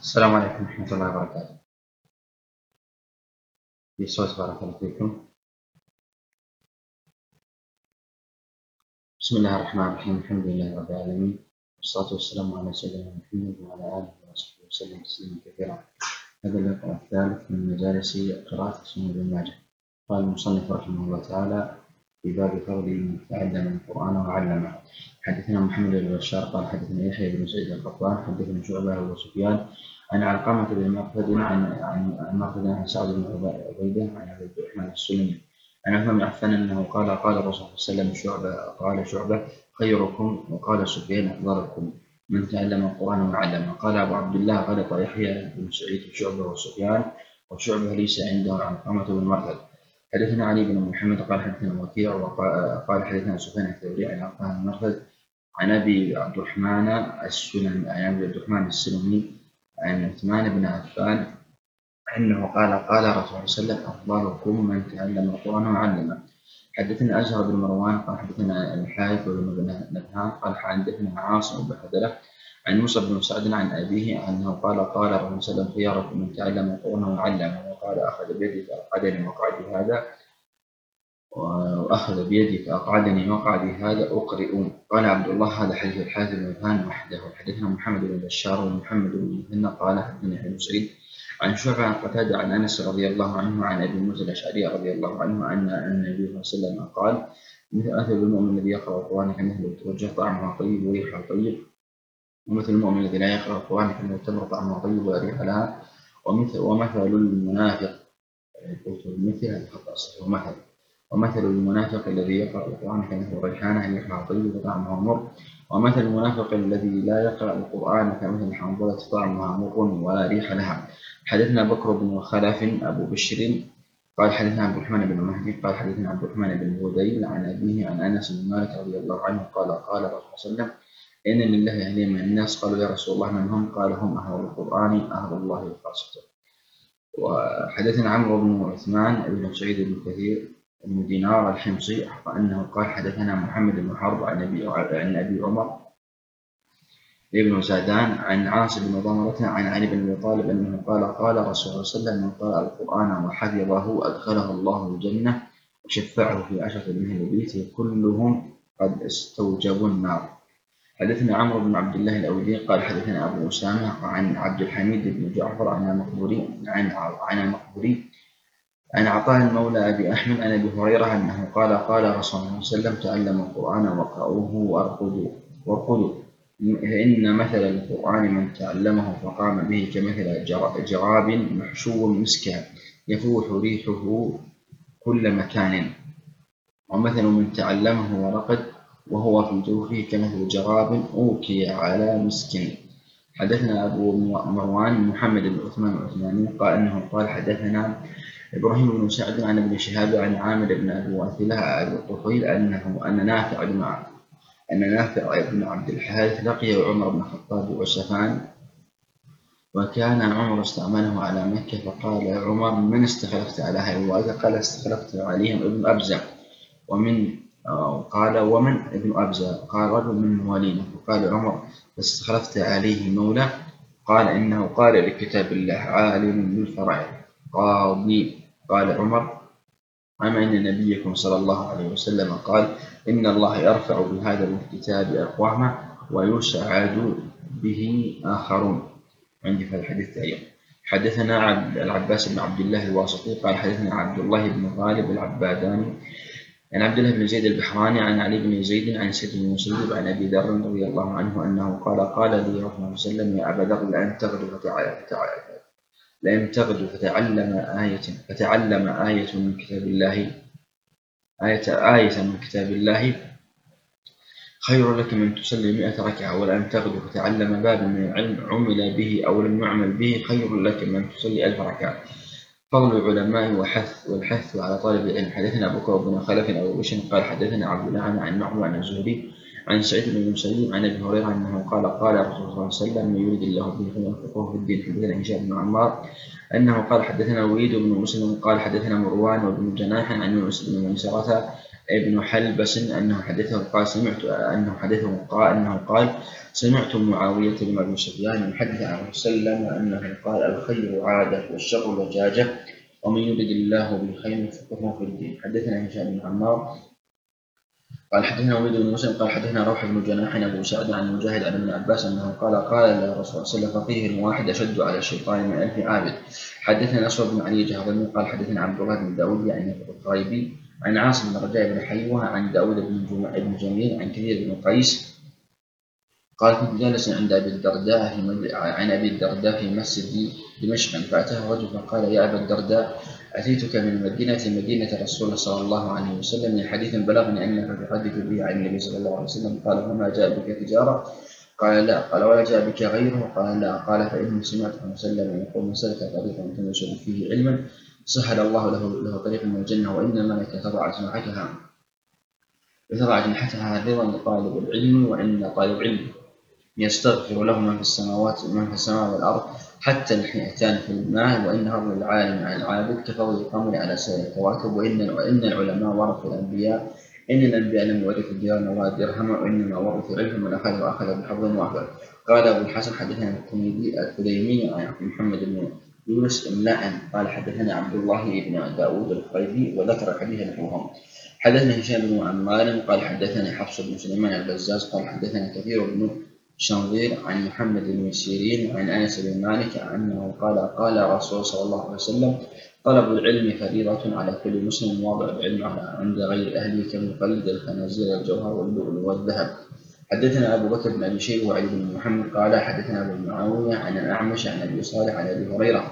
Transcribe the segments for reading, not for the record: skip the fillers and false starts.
السلام عليكم ورحمة الله وبركاته. في صوت بارك الله فيكم. بسم الله الرحمن الرحيم، الحمد لله رب العالمين، والصلاة والسلام على سيدنا محمد وعلى آله وصحبه وسلم تسليما كثيرا. هذا اللقاء الثالث من مجالس قراءة سنن ابن ماجه. قال المصنف رحمه الله تعالى في باب فضل من تعلم القرآن وعلمه. حدثنا محمد بن بشار قال حدثنا يحيى بن سعيد القطان حدثنا شعبة وسفيان عن علقمة بن مرثد عن سعد بن عبيدة عن عبد الرحمن السلمي عن عثمان بن عفان انه قال الرسول صلى الله عليه وسلم شعبة خيركم، وقال سفيان افضلكم من تعلم القرآن وعلمه. قال ابو عبد الله غلط يحيى بن سعيد شعبة وسفيان، وشعبة ليس عنده علقمة بن مرثد. حدثنا علي بن محمد قال حدثنا وكيع وقال حدثنا سفيان الثوري عن علقمة بن مرثد عن ابي عبد الرحمن السلمي عن عثمان بن عفان أنه قال رسول الله صلى الله عليه وسلم أفضلكم من تعلم القرآن وعلمه. حدثنا أزهر بن مروان قال حدثنا الحارث بن نبهان قال حدثنا عاصم بن حذلة عن موسى بن سعد عن أبيه أنه قال الرسول صلى الله عليه وسلم خياركم من تعلم القرآن وعلمه، وقال أخذ بيدي فأقعدني مقعدي هذا أقرئ. قال عبد الله هذا حديث الحارث بن نبهان وحده. حدثنا محمد بن بشار ومحمد بن مثنى قال حدثنا ابن سعيد عن شعبة عن قتادة عن أنس رضي الله عنه عن أبي موسى الأشعري رضي الله عنه أن النبي صلى الله عليه وسلم قال مثل المؤمن الذي يقرأ القرآن كمثل التوجه طعمها طيب وريحها طيب، ومثل المؤمن الذي لا يقرأ القرآن كمثل التمر طعمها طيب وريح لها، ومثل المنافق الذي يقرأ القرآن كمثل ريحانة ريحها طيب وطعمها مر، ومثل المنافق الذي لا يقرأ القرآن كمثل حنظلة طعمها مر ولا ريح لها. حدثنا بكر بن خلف أبو بشر قال حدثنا عبد الرحمن بن مهدي قال حدثنا عبد الرحمن بن هذيل عن أبيه عن أنس بن مالك رضي الله عنه قال الرسول صلى الله عليه وسلم إن لله أهلين من الناس. قالوا يا رسول الله من هم؟ قال هم أهل القرآن أهل الله وخاصته. وحدثنا عمرو بن عثمان بن سعيد بن كثير بن دينار الحمصي أنه قال حدثنا محمد بن حرب عن أبي عمر ابن سعدان عن عاصم بن ضمرة عن علي بن أبي طالب أنه قال رسول الله صلى الله عليه وسلم من قرأ القرآن وحفظه أدخله الله الجنة وشفعه في 10 من أهل بيته كلهم قد استوجبوا النار. حدثنا عمرو بن عبد الله الأودي قال حدثنا أبو أسامة عن عبد الحميد بن جعفر عن المقبوري عن عطاء المولى أبي أحمد عن أبي هريرة أنه قال رسول الله صلى الله عليه وسلم تعلموا القرآن وقرأوه وارقدوا فإن مثل القرآن من تعلمه فقام به كمثل جراب محشو مسكا يفوح ريحه كل مكان، ومثل من تعلمه ورقد وهو في جوفه كمثل جراب أوكي على مسك. حدثنا أبو مروان محمد بن عثمان العثماني قال أنه قال حدثنا إبراهيم بن سعد عن ابن شهاب عن عامر بن أبي واثلة أبي الطفيل أن نافع بن عبد الحارث لقي عمر بن الخطاب عسفان، وكان عمر استعمله على مكة، فقال عمر من استخلفت على هؤلاء؟ قال استخلفت عليهم ابن أبزة. ومن ابن أبزة؟ قال رجل من موالينا. فقال عمر فاستخلفت عليه مولى؟ قال إنه قال لكتاب الله عالم بالفرائض قاضي. قال عمر أما إن نبيكم صلى الله عليه وسلم قال إن الله يرفع بهذا الكتاب أقواما ويسعد به آخرون. عندي في الحديث أيضا. حدثنا العباس بن عبد الله الواسطي قال حدثنا عبد الله بن غالب العباداني عن عبد الله بن زيد البحراني عن علي بن زيد عن سيد بن المسيب عن أبي ذر رضي الله عنه أنه قال لي رسول الله صلى الله عليه وسلم يا أبا ذر لأن تغدو فتعلم آية من كتاب الله خير لك من تصلي 100 ركعة، ولأن تغدو فتعلم باب من العلم عمل به أو لم يعمل به خير لك من تصلي 1000 ركعة. فضل العلماء والحث على طالب العلم. حدثنا بكر بن خلف أو بشر قال حدثنا عبد الله عن معمر عن الزهري عن سعيد بن المسيب عن أبي هريرة أنه قال رسول الله صلى الله عليه وسلم من يريد الله به خيرا يفقهه في الدين. حدثنا هشام بن عمار أنه قال حدثنا وليد بن مسلم قال حدثنا مروان وابن جناح عن يونس بن ميسرة ابن حلبس أنه حدثه قال سمعت معاوية بن أبي سفيان يحدث عن رسول وسلم أنه قال الخير عادة والشر وجاجة ومن يرد الله بالخير يفقهه في الدين. حدثنا هشام بن عمار قال حدثنا وليد بن مسلم قال حدثنا روح بن جناح ابو سعد عن مجاهد عن ابن عباس انه قال الرسول صلى الله عليه وسلم فقيه واحد اشد على الشيطان من 1000 عابد. حدثنا اسود بن علي جهضمي قال حدثنا عبد الله بن داود يعني الطائبي عن عاصم بن رجاء بن حيوه عن داود بن جميل عن كثير بن قيس قال كنت جالسا عند عن ابي الدرداء في مسجد دمشق فاتاه رجل فقال يا ابا الدرداء اتيتك من مدينه رسول الله صلى الله عليه وسلم لحديث بلغني انك تحدث به عن النبي صلى الله عليه وسلم. قال فما جاء بك تجاره؟ قال لا. قال ولا جاء بك غيره؟ قال لا. قال فاني سمعت وسلم يقول من سلك طريقا يلتمس فيه علما سهل الله له طريقا من الجنه وان الملائكه تضع جناحتها رضا لطالب العلم وان طالب علم يستغفر له من في السماء والأرض حتى الحيتان في الماء وإن فضل العالم على العابد كفضل القمر على سائر الكواكب وإن العلماء ورثوا الأنبياء إن الأنبياء لم يورثوا الدينار ولا الدرهم وإنما ورثوا العلم من أخذ بحظ وافر. قال أبو الحسن حدثنا التميمي عن محمد بن يونس إملاء قال حدثنا عبد الله بن داود الخيبي وذكر حديث نحوهم. حدثنا هشام بن عمار قال حدثنا حفص بن سليمان البزاز قال حدثنا كثير بن شنظير عن محمد بن سيرين عن انس بن مالك انه قال رسول صلى الله عليه وسلم طلب العلم فريضة على كل مسلم واضع العلم عند غير اهله كمقلد الخنازير الجوهر واللؤلؤ والذهب. حدثنا ابو بكر بن ابي شيبه وعلي بن محمد قال حدثنا ابو معاويه عن الاعمش عن ابي صالح عن ابي هريره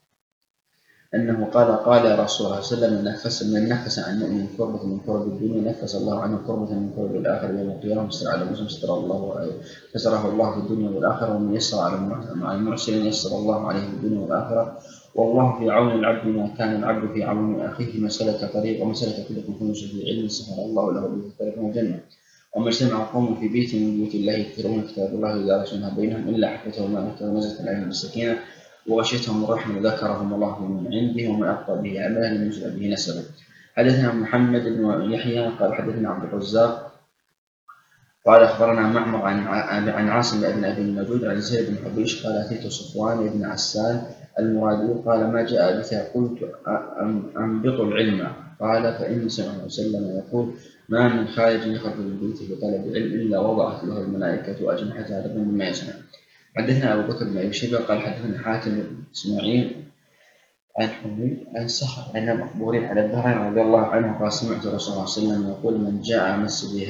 أنه قال رسول الله صلى الله عليه وسلم من نفس عن مؤمن كربة من كرب الدنيا نفس الله عنه كربة من كرب الآخرة يوم القيامة ستر على مسلم ستره الله في الدنيا والآخرة ومن يسر على المعسر يسر الله عليه في الدنيا والآخرة والله في عون العبد ما كان العبد في عون أخيه ما سلك طريق وما سلك طريق في علم سهل الله له به طريق الجنة. وما اجتمع قوم في بيت من بيوت الله يذكرون كتاب الله يدارسونها بينهم إلا حفظه ما أتوا ونزلت عليهم بالسكينة وغشيتهم الرحمة وذكرهم الله من عنده ومن أبطأ به عملا لم يسبق به نسبه. حدثنا محمد بن يحيى قال حدثنا عبد الرزاق قال أخبرنا معمر عن عاصم بن أبي النجود عن زيد بن حبيش قال أتيت صفوان بن عسان المرادي قال ما جاء بك قلت أنبط العلم قال فإن سمعه وسلم يقول ما من خارج يخرج من بيته بطلب العلم إلا وضعت له الملائكة أجنحتها رضا مما يسمع. حدثنا أبو بكر بن أبي شيبة قال حدثنا حاتم بن إسماعيل عن حميد عن صخر عن مقبول على الدهر رضي الله عنه قال سمعت رسول الله صلى الله عليه وسلم يقول من جاء مسجدي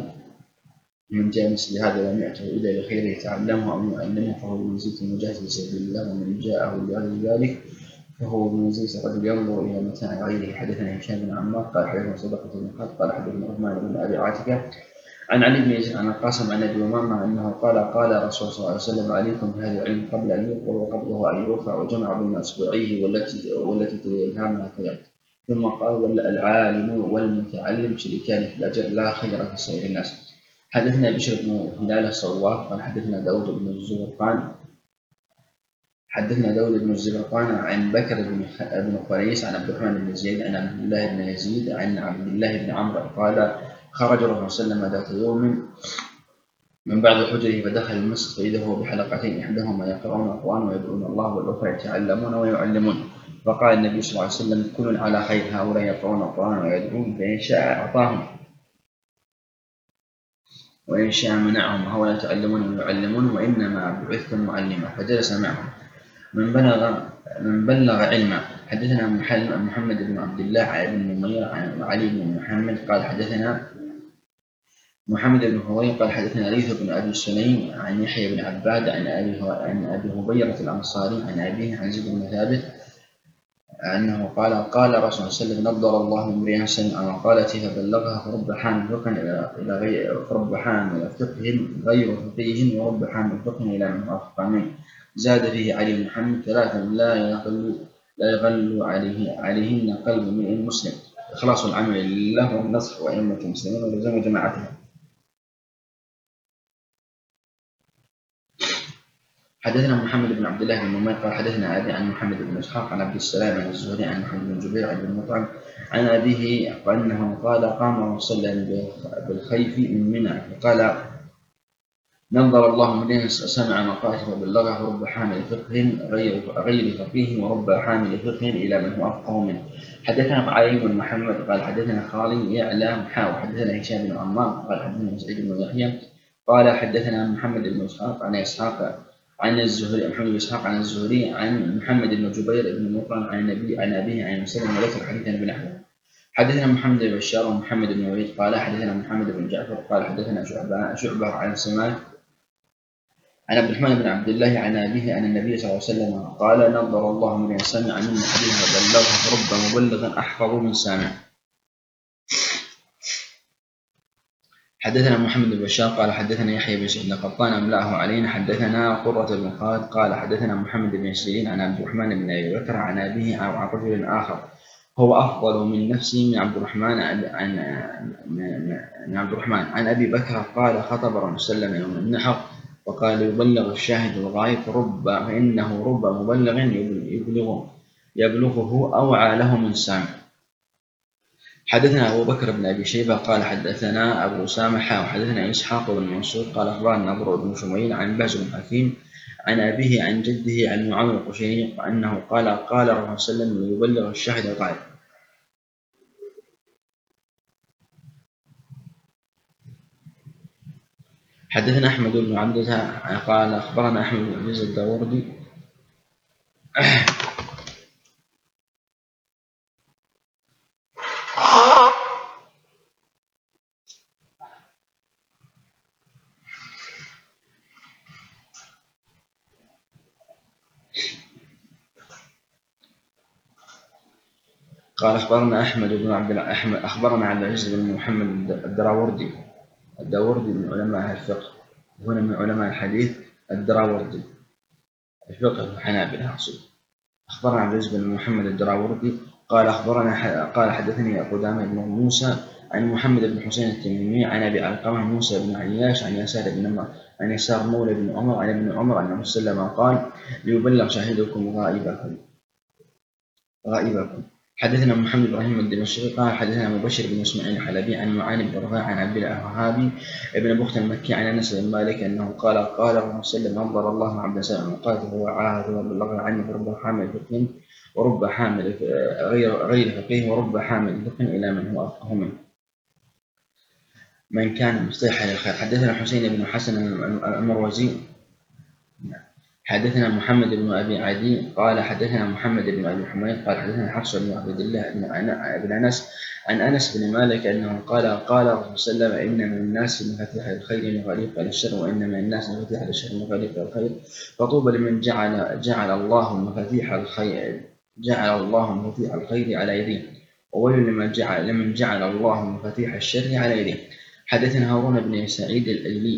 هذا لم يأته إلا بخير يتعلمه أو يعلمه فهو بمنزلة المجاهد في سبيل الله ومن جاءه بغير ذلك فهو بمنزلة رجل ينظر إلى متاع غيره. حدثنا هشام بن عمار قال حدثنا صدقة بن خالد قال حدثنا عثمان بن أبي عاتكة عن علي بن يزيد عن القاسم عن ابي امامه انه قال رسول صلى الله عليه وسلم عليكم بهذا العلم قبل ان يقبل وقبله ان يرفع وجمع بين اصبعيه والتي تليها ما كذلك. ثم قال العالم والمتعلم شريكان في الاجر لا خير في سائر الناس. حدثنا بشر بن هلال الصواف قال حدثنا داود بن الزبرقان عن بكر بن قريش عن عبد الرحمن بن زيد عن عبد الله بن يزيد عن عبد الله بن عمرو قال خرج الرسول صلى الله عليه وسلم ذات يوم من بعد حجره فدخل المسجد فإذا هو بحلقتين إحداهما يقرؤون القرآن ويدعون الله والأخرى يتعلمون ويعلمون. فقال النبي صلى الله عليه وسلم كل على خير هؤلاء يقرؤون القرآن ويدعون فإن شاء أعطاهم وإن شاء منعهم هؤلاء يتعلمون ويعلمون وإنما بعثتم معلما. فجلس معهم من بلغ علما. حدثنا محمد بن عبد الله عن بن نمير عن علي بن محمد قال حدثنا محمد بن هوي قال حدثنا ليث بن ابي سليم عن يحيى بن عباد عن ابي هبيره الانصاري عن ابيه عن زيد بن ثابت انه قال رسول الله صلى الله عليه وسلم نضر الله امرئا سمع مقالتي فبلغها فرب حامل فقه غير فقيه ورب حامل فقه الى من وافق منه. زاد فيه علي محمد ثلاثا لا يغل عليهن قلب امرئ مسلم إخلاص العمل لله والنصح وأئمة المسلمين ولزوم جماعتهم. حدثنا محمد بن عبد الله بن نمير قال حدثنا أبي عن محمد بن إسحاق عن عبد السلام عن الزهري عن محمد بن جبير عن ابن مطعم عن أبيه أنه قال قام وصلى بالخيف من منى فقال نظر الله امرئ سمع مقاته وبلغه رب حامل فقه غير فقيه ورب حامل فقه إلى من هو أفقه منه. حدثنا علي بن محمد قال حدثنا خالد يعلى حدثنا هشام بن عمار قال حدثنا سعيد بن يحيى قال حدثنا محمد بن إسحاق عن إسحاق عن الزهري محمد بن إسحاق عن الزهري عن محمد بن جبير بن مطعم عن النبي عن أبيه عن مسلم وذكر حديثا بنحوه. حدثنا محمد بن بشار ومحمد بن وليد قال حدثنا محمد بن جعفر قال حدثنا شعبة عن سماك عن عبد الرحمن بن عبد الله عن أبيه عن النبي صلى الله عليه وسلم قال نظر الله من سمع منا حديثا وبلغه رب مبلغ أحفظ من سامع. حدثنا محمد بن بشار قال حدثنا يحيى بن سعيد القطان أملأه علينا حدثنا قرة بن خالد قال حدثنا محمد بن سيرين عن عبد الرحمن بن أبي بكر عن أبيه أو عن رجل آخر هو أفضل من نفسه من عبد الرحمن عن أبي بكر قال خطب رسول الله يوم النحر وقال يبلغ الشاهد الغائب فإنه رب مبلغ يبلغه أوعى له من سامع. حدثنا أبو بكر بن أبي شيبة قال حدثنا أبو أسامة وحدثنا إسحاق بن منصور قال أخبرنا نضر بن شميل عن باز بن حكيم عن أبيه عن جده عن معاوية القشيري أنه قال قال الرسول صلى الله عليه وسلم يبلغ الشاهد الغائب. حدثنا أحمد بن عبدة قال أخبرنا أحمد بن عبد الداوردي قال أخبرنا أحمد بن عبد الأحمد أخبرنا عبد العزيز بن محمد الدراوردي من علماء الفقه هنا من علماء الحديث الدراوردي الفقه الحنابلة أقصد. أخبرنا عبد العزيز بن محمد الدراوردي قال حدثني قدامة بن موسى عن محمد بن حسين التميمي عن أبي علقمة موسى بن عياش عن يسار مولى بن عمر عن ابن عمر أن النبي صلى الله عليه وسلم قال ليبلغ شاهدكم غائبكم. حدثنا محمد بن إبراهيم الدمشقي قال حدثنا مبشر بن اسماعيل الحلبي عن معان بن رفاعة عن عبد الوهاب بن بخت المكي عن أنس بن مالك أنه قال قال الرسول صلى الله عليه وسلم نظر الله عبد سامع وقال هو عاهد وبلغ عني رب حامل فقه ورب حامل غير فقيه ورب حامل فقه إلى من هو أفقه منه من كان مفتاحا للخير. حدثنا حسين بن حسن المروزي حدثنا محمد بن أبي عدي قال حدثنا محمد بن أبي حميد قال حدثنا حفص بن عبد الله بن أنس عن أنس بن مالك أنه قال قال الرسول صلى الله عليه وسلم إن من الناس مفاتيح الخير مغاليق للشر وإن من الناس مفاتيح للشر مغاليق للخير فطوبى لمن جعل الله مفاتيح الخير على يديه وويل لمن جعل الله مفاتيح الشر على يديه. حدثنا هارون بن سعيد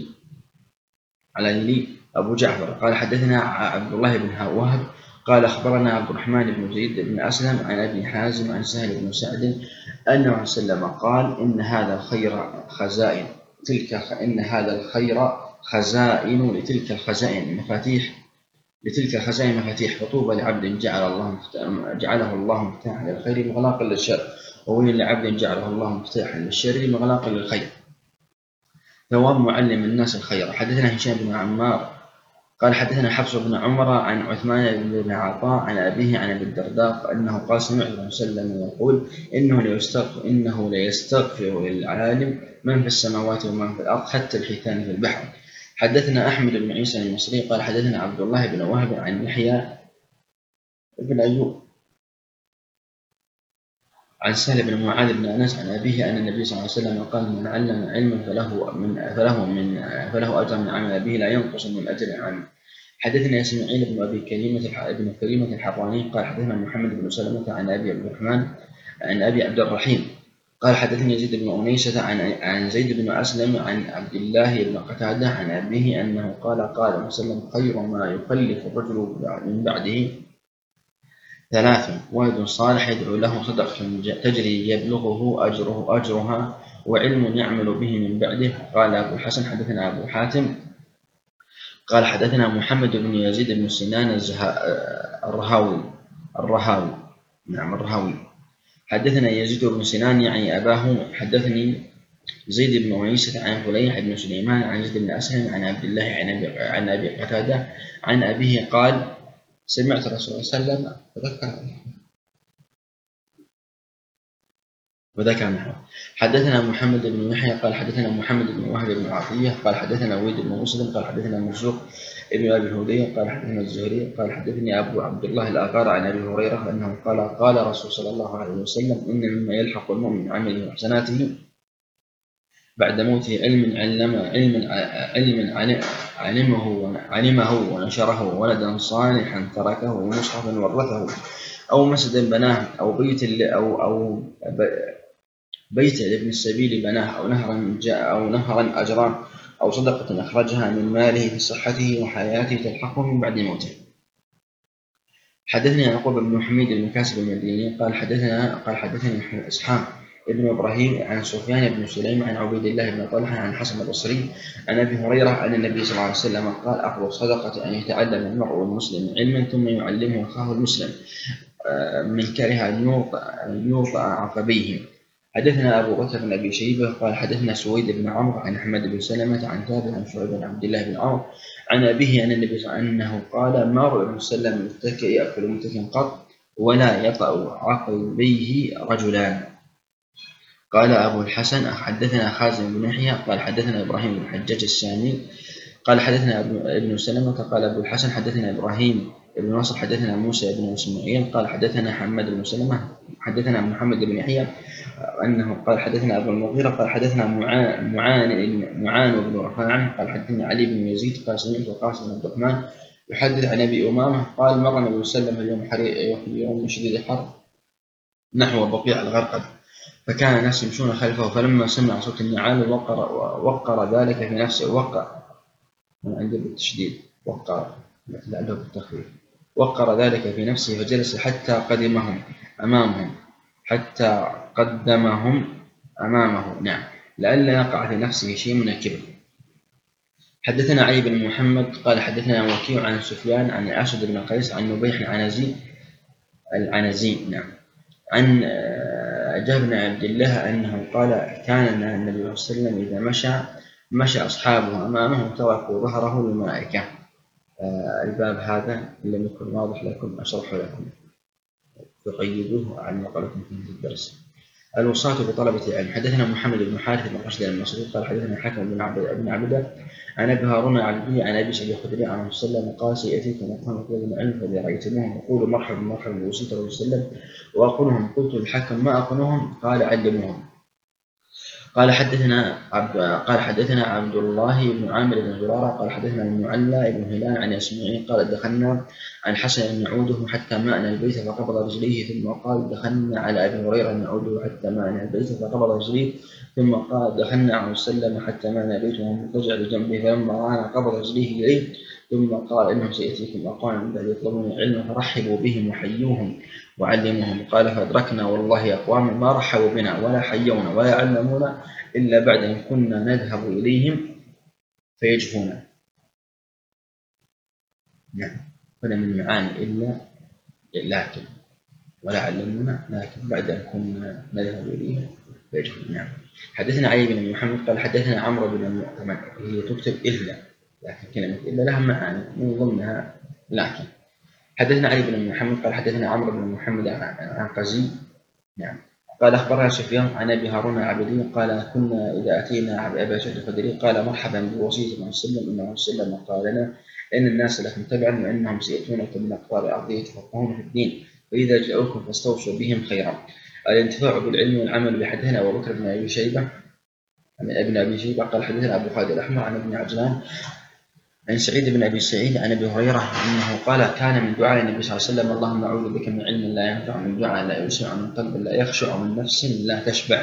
الأيلي أبو جعفر قال حدثنا عبد الله بن وهب قال أخبرنا عبد الرحمن بن زيد بن أسلم عن أبي حازم عن سهل بن سعد أنه وسلم قال إن هذا الخير خزائن لتلك الخزائن مفاتيح فطوبى لعبد جعله الله مفتاحا للخير مغلاقا للشر وويل لعبد جعله الله مفتاحا للشر مغلاقا للخير ثواب معلم الناس الخير. حدثنا هشام بن عمار قال حدثنا حفص بن عمر عن عثمان بن عطاء عن أبيه عن أبي الدرداء أنه قال سمعت الرسول صلى الله عليه وسلم يقول إنه ليستغفر للعالم من في السماوات ومن في الأرض حتى الحيتان في البحر. حدثنا أحمد بن عيسى المصري قال حدثنا عبد الله بن وهب عن يحيى بن أيوب عن سهل بن معاذ بن أنس عن أبيه أن النبي صلى الله عليه وسلم قال من علم علما فله أجر من عمل به لا ينقص من أجر العامل. حدثنا إسماعيل بن أبي كريمة الحراني قال حدثنا محمد بن سلمة عن أبي عبد الرحمن عن أبي عبد الرحيم قال حدثني يزيد بن أنيسة عن زيد بن أسلم عن عبد الله بن قتادة عن أبيه أنه قال وسلم خير ما يخلف الرجل من بعده ثلاث ولد صالح يدعو له صدقة تجري يبلغه أجرها وعلم يعمل به من بعده. قال أبو الحسن حدثنا أبو حاتم قال حدثنا محمد بن يزيد بن سنان الرهاوي نعم الرهاوي. حدثنا يزيد بن سنان يعني أباه. حدثني زيد بن عيسى عن فليح بن سليمان عن زيد بن أسلم عن عبد الله عن أبي قتادة عن أبيه قال سمعت الرسول صلى الله عليه وسلم وذكر نحوه. حدثنا محمد بن يحيى قال حدثنا محمد بن وهب بن عطية قال حدثنا وليد بن مسلم قال حدثنا مرزوق ابن أبي الهودية قال حدثنا الزهري قال حدثني أبو عبد الله الآثار عن أبي هريرة أنه قال رسول صلى الله عليه وسلم إن مما يلحق المؤمن عمله وحسناته بعد موته علمه ونشره ولدا صالحا تركه ومصحفا ورثه أو مسجدا بناه أو بيت لابن السبيل بناه أو نهرا أجراه أو صدقة أخرجها من ماله في صحته وحياته تلحقه من بعد موته. حدثني يعقوب بن حميد بن كاسب المديني قال حدثني إسحاق ابن إبراهيم عن سفيان بن سليم عن عبيد الله بن طلحة عن حسن البصري عن أبي هريرة أن النبي صلى الله عليه وسلم قال أفضل الصدقة أن يتعلم المرء المسلم علما ثم يعلمه أخاه المسلم من كره أن يوطأ عقبيه. حدثنا أبو بكر بن أبي شيبة قال حدثنا سويد بن عمرو عن أحمد بن سلمة عن ثابت عن شعيب بن عبد الله بن عمرو عن أبيه أن النبي أنه قال ما رأى النبي صلى الله عليه وسلم متكئ يأكل متكئا قط ولا يطأ عقبيه رجلان. قال أبو الحسن حدثنا خازن بن يحيى قال حدثنا إبراهيم بن حجاج السامي قال حدثنا ابن سلمة قال أبو الحسن حدثنا إبراهيم بن نصر حدثنا موسى بن إسماعيل قال حدثنا حماد بن سلمة حدثنا محمد بن يحيى أنه قال حدثنا أبو المغيرة قال حدثنا معان بن رفاعة قال حدثنا علي بن يزيد قال سمعت القاسم بن عبد الرحمن يحدث عن أبي أمامة قال مر النبي صلى الله عليه وسلم في يوم شديد الحر نحو بقيع الغرقد فكان الناس يمشون خلفه فلما سمع صوت النعال وقر ذلك في نفسه من عند التشديد وقر لعله بالتخفيف وقر ذلك في نفسه فجلس حتى قدمهم أمامه نعم لئلا يقع في نفسه شيء من الكبر. حدثنا علي بن محمد قال حدثنا وكيع عن سفيان عن أسد بن قيس عن نبيح العنزي نعم عن جابر بن عبد الله أنه قال كان النبي صلى الله عليه وسلم إذا مشى أصحابه أمامه تركوا ظهره للملائكة. الباب هذا إن لم يكن واضح لكم أشرح لكم تقيدوه عن مقالكم في الدرس. الوصاة بطلبة العلم. حدثنا محمد بن حارث بن رشد المصري قال حدثنا حكم بن عبده عن ابي هارون العبدي عن ابي سعيد الخدري عن النبي صلى الله عليه وسلم قال سياتيكم اقوام يطلبون العلم فاذا رايتموهم فقولوا مرحبا مرحبا بوصية الرسول صلى الله عليه وسلم واقولهم قلت الحكم ما اقنهم قال علموهم. قال حدثنا عبد الله بن عامر بن زرارة قال حدثنا المعلى بن هلال عن اسماعيل قال دخلنا عن حسن نعوده حتى مأنا البيت فقبض رجليه ثم قال دخلنا على ابي هريره نعوده حتى مأنا البيت فقبض رجليه ثم قال دخلنا على وسلم حتى مأنا البيت وهو مضطجع بجنبه فلما رانا قبض رجليه اليه ثم قال انه سياتيكم اقوام من بعد يطلبون العلم فرحبوا بهم وحيوهم وعلموهم. قال فأدركنا والله أقوام ما رحبوا بنا ولا حيونا ولا علمونا إلا بعد أن كنا نذهب إليهم فيجفونا. نعم فلا من معاني إلا لكن ولا علمونا لكن بعد أن كنا نذهب إليهم فيجفونا. نعم. حدثنا علي بن محمد قال حدثنا عمرو بن المؤتمن هي تكتب إلا لكن كلمة إلا لها معاني من ضمنها لكن. حدثنا علي بن محمد قال حدثنا عمرو بن محمد عن قزي نعم قال أخبرنا سفيان عن أبي هارون العبدي قال كنا إذا أتينا أبا سعيد الخدري قال مرحبا بوصية النبي صلى الله عليه وسلم إنه صلى الله عليه وسلم قال لنا إن الناس لكم تبعا وإنهم سيأتونكم من أقطار الأرض يتفقهون في الدين فإذا جاءوكم فاستوصوا بهم خيرا. الانتفاع بالعلم والعمل بحدثنا أبو بكر بن أبي شيبة عن ابن أبي شيبة قال حدثنا أبو خالد الأحمر عن ابن عجلان عن سعيد بن أبي سعيد عن أبي هريرة أنه قال كان من دعاء النبي صلى الله عليه وسلم اللهم أعوذ بك من علم لا ينفع من دعاء لا يسمع من قلب لا يخشع من نفس لا تشبع.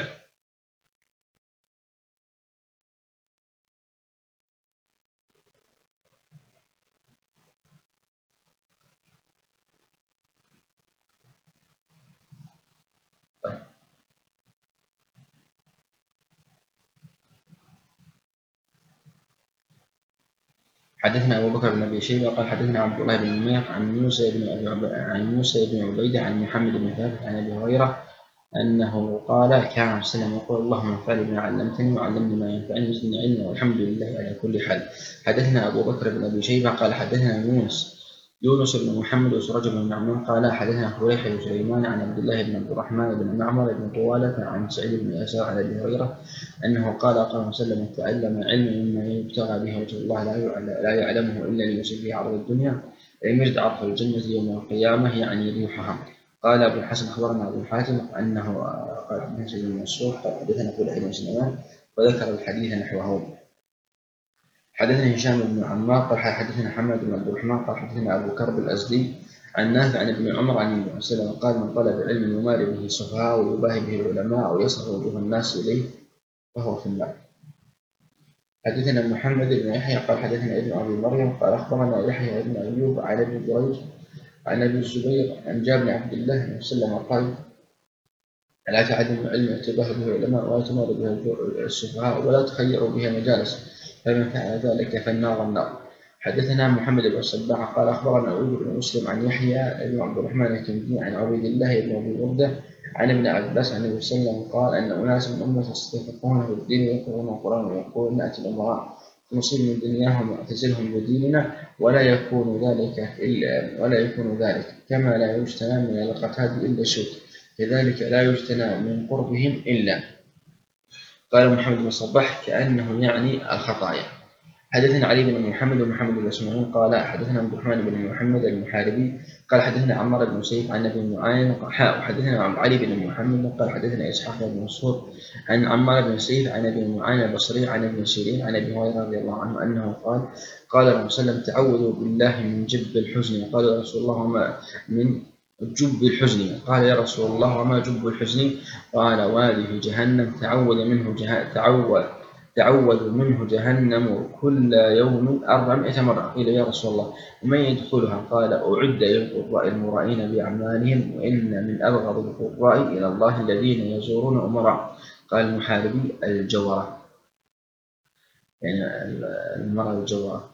حدثنا أبو بكر بن أبي شيبة قال حدثنا عبد الله بن نمير عن موسى بن عبيدة عن محمد بن ثابت عن أبي هريرة أنه قال كان وسلم يقول اللهم انفعني بما علمتني وعلمني ما ينفعني وزدني علما والحمد لله على كل حال. حدثنا أبو بكر بن أبي شيبة قال حدثنا يونس بن محمد وسراج بن معمر قال حدثنا فليح بن سليمان عن عبد الله بن عبد الرحمن بن معمر بن طوالة عن سعيد بن يسار عن أبي هريرة أنه قال قال وسلم تعلم علما مما يبتغى به وجه الله لا يعلمه إلا ليصيب به عرض الدنيا لم يجد عرض الجنة يوم القيامة يعني ريحها. قال أبو الحسن أخبرنا أبو حاتم أنه قال ابن سيد المنصور قال حدثنا فليح بن سليمان وذكر الحديث نحوه. حدثنا هشام بن عمار قال حدثنا محمد بن عبد الرحمن قال حدثنا أبو كرب الأزدي عن نافع عن ابن عمر عن النبي صلى الله عليه وسلم قال من طلب علم يماري به السفهاء ويباهي به العلماء أو يصرف وجوه الناس إليه فهو في النار. حدثنا محمد بن يحيى قال حدثنا ابن أبي مريم قال أخبرنا يحيى بن أيوب عن ابن جريج عن أبي الزبير عن جابر بن عبد الله صلى الله عليه وسلم قال لا تعدم العلم اتباه به العلماء ولا تمار به السفهاء ولا تخيروا به مجالس فمن فعل ذلك فالنار النار. حدثنا محمد بن الصباح قال أخبرنا عبيد بن مسلم عن يحيى بن عبد الرحمن الكندي عن عبيد الله بن أبي بردة عن ابن عباس عن النبي صلى الله عليه وسلم قال أن أناس من أمة يستفقون في الدين ويقرؤون القرآن ويقولون نأتي الأمراء نصيب من دنياهم ونعتزلهم بديننا ولا يكون ذلك كما لا يجتنى من القتاد إلا الشوك كذلك لا يجتنى من قربهم إلا. قال محمد بن الصباح كأنه يعني الخطايا. حدثنا علي بن محمد ومحمد بن اسماعيل قال حدثنا عبد الرحمن بن محمد المحاربي قال حدثنا عمار بن سيف عن ابي نعيم وحدثنا علي بن محمد قال حدثنا اسحاق بن منصور عن عمار بن سيف عن ابي نعيم البصري عن ابن سيرين عن ابي هريره رضي الله عنه انه قال الرسول صلى الله عليه وسلم تعوذوا بالله من جب الحزن. قال يا رسول الله وما من جب الحزن؟ قال يا رسول الله وما جب الحزن؟ قال وادي جهنم تعوذ منه جهنم كل يوم 400 مرة. قيل يا رسول الله ومن يدخلها؟ قال أعد للقراء المرائين بأعمالهم وإن من أبغض القراء إلى الله الذين يزورون أمراء. قال المحاربي الجورة يعني المرأة الجورة.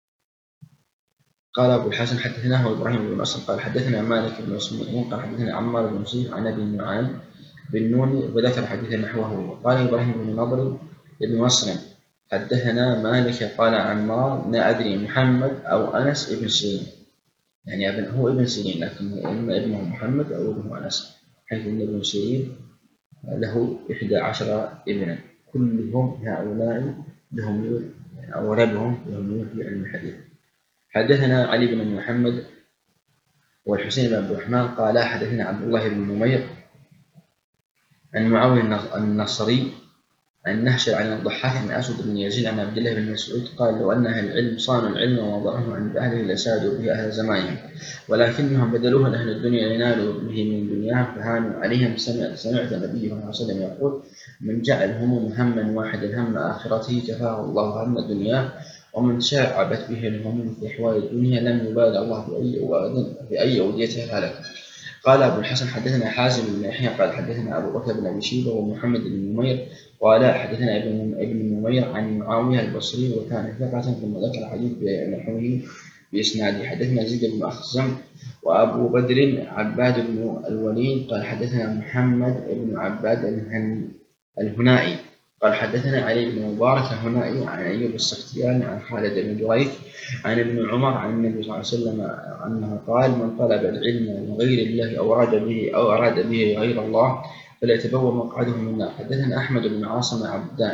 قال أبو الحسن حدثناه إبراهيم بن مسلم قال حدثنا مالك بن اسماعيل قال حدثنا عمار بن سيف عن أبي نعيم بن نون وذكر حديثا نحوه. قال إبراهيم بن نضر بن مسلم حدثنا مالك قال عمار لا أدري محمد أو أنس ابن سيرين يعني هو ابن سيرين لكن إما ابنه محمد أو ابنه أنس حيث أن ابن سيرين له 11 ابنا كلهم هؤلاء لهم أولادهم لهم في علم الحديث. حدثنا علي بن محمد والحسين بن عبد الرحمن قال حدثنا عبد الله بن نمير عن معاوية النصري عن نهشل عن الضحاك عن أسود بن يزيد عن عبد الله بن مسعود قال لو أن أهل العلم صانوا العلم ووضعوه عند أهله لسادوا به أهل زمانهم ولكنهم بدلوه لأهل الدنيا ينالوا به من دنياهم فهانوا عليهم. سمعت النبي صلى الله عليه وسلم يقول من جعل هموم هما واحدا هم آخرته كفاه الله هم دنياه ومن شعبت به الهموم في أحوال الدنيا لم يبالغ الله بأي أوديته هلك. قال أبو الحسن حدثنا حازم بن يحيى قال حدثنا أبو بكر بن أبي شيبة ومحمد بن نمير قال حدثنا ابن نمير عن معاوية البصري وكان ثقة ثم ذكر حديث نحوه بإسناده. حدثنا زيد بن أخزم وأبو بدر عباد بن الوليد قال حدثنا محمد بن عباد الهنائي قال حدثنا علي بن مبارك الهنائي عن أيوب السختياني عن خالد بن جريج عن ابن عمر عن النبي صلى الله عليه وسلم أنه قال من طلب العلم من غير الله أو أراد به غير الله فليتبوأ مقعده من النار. حدثنا أحمد بن عاصم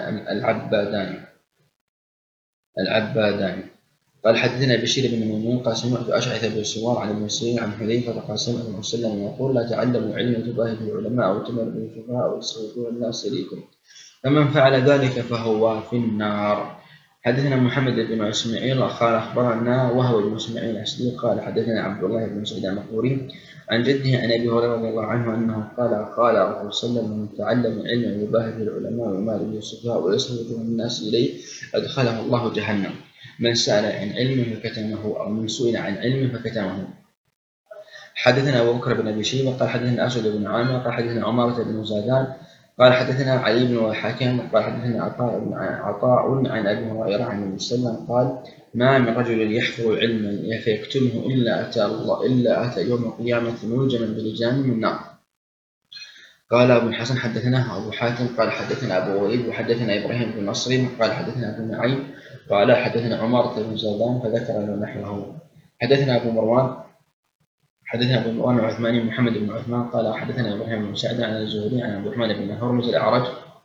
العباداني قال حدثنا بشير بن ميمون قال سمعت أشعث بن سوار عن ابن سيرين عن حذيفة قال سمعت النبي صلى الله عليه وسلم يقول لا تعلموا علما تباهي به العلماء أو تمر به الفقهاء أو يستغفرون الناس إليكم فمن فعل ذلك فهو في النار. حدثنا محمد بن اسماعيل قال اخبرنا وهو بن اسماعيل الاسدي قال حدثنا عبد الله بن سعيد المقبوري عن جده عن ابي هريره رضي الله عنه انه قال الرسول صلى الله عليه وسلم من تعلم علما يباهي به العلماء ويمال به السفهاء ويصرف الناس اليه ادخله الله جهنم. من سال عن علم فكتمه او من سئل عن علم فكتمه. حدثنا ابو بكر بن ابي شيبه قال حدثنا اسود بن عامر قال حدثنا عماره بن زادان قال حدثنا علي بن الحكم قال حدثنا عطاء عن ابي هريره عن النبي صلى الله عليه وسلم قال ما من رجل يحفظ علما فيكتمه إلا أتى يوم القيامة ملجما بلجام من نار. قال أبو الحسن حدثنا أبو حاتم قال حدثنا أبو وليد وحدثنا إبراهيم بن نصر قال حدثنا أبو نعيم قال حدثنا عمارة بن زيدان فذكر نحوه. حدثنا أبو مروان وعثمان محمد بن عثمان قال حدثنا إبراهيم بن سعد عن الزهري عن عبد الرحمن بن هرمز الأعرج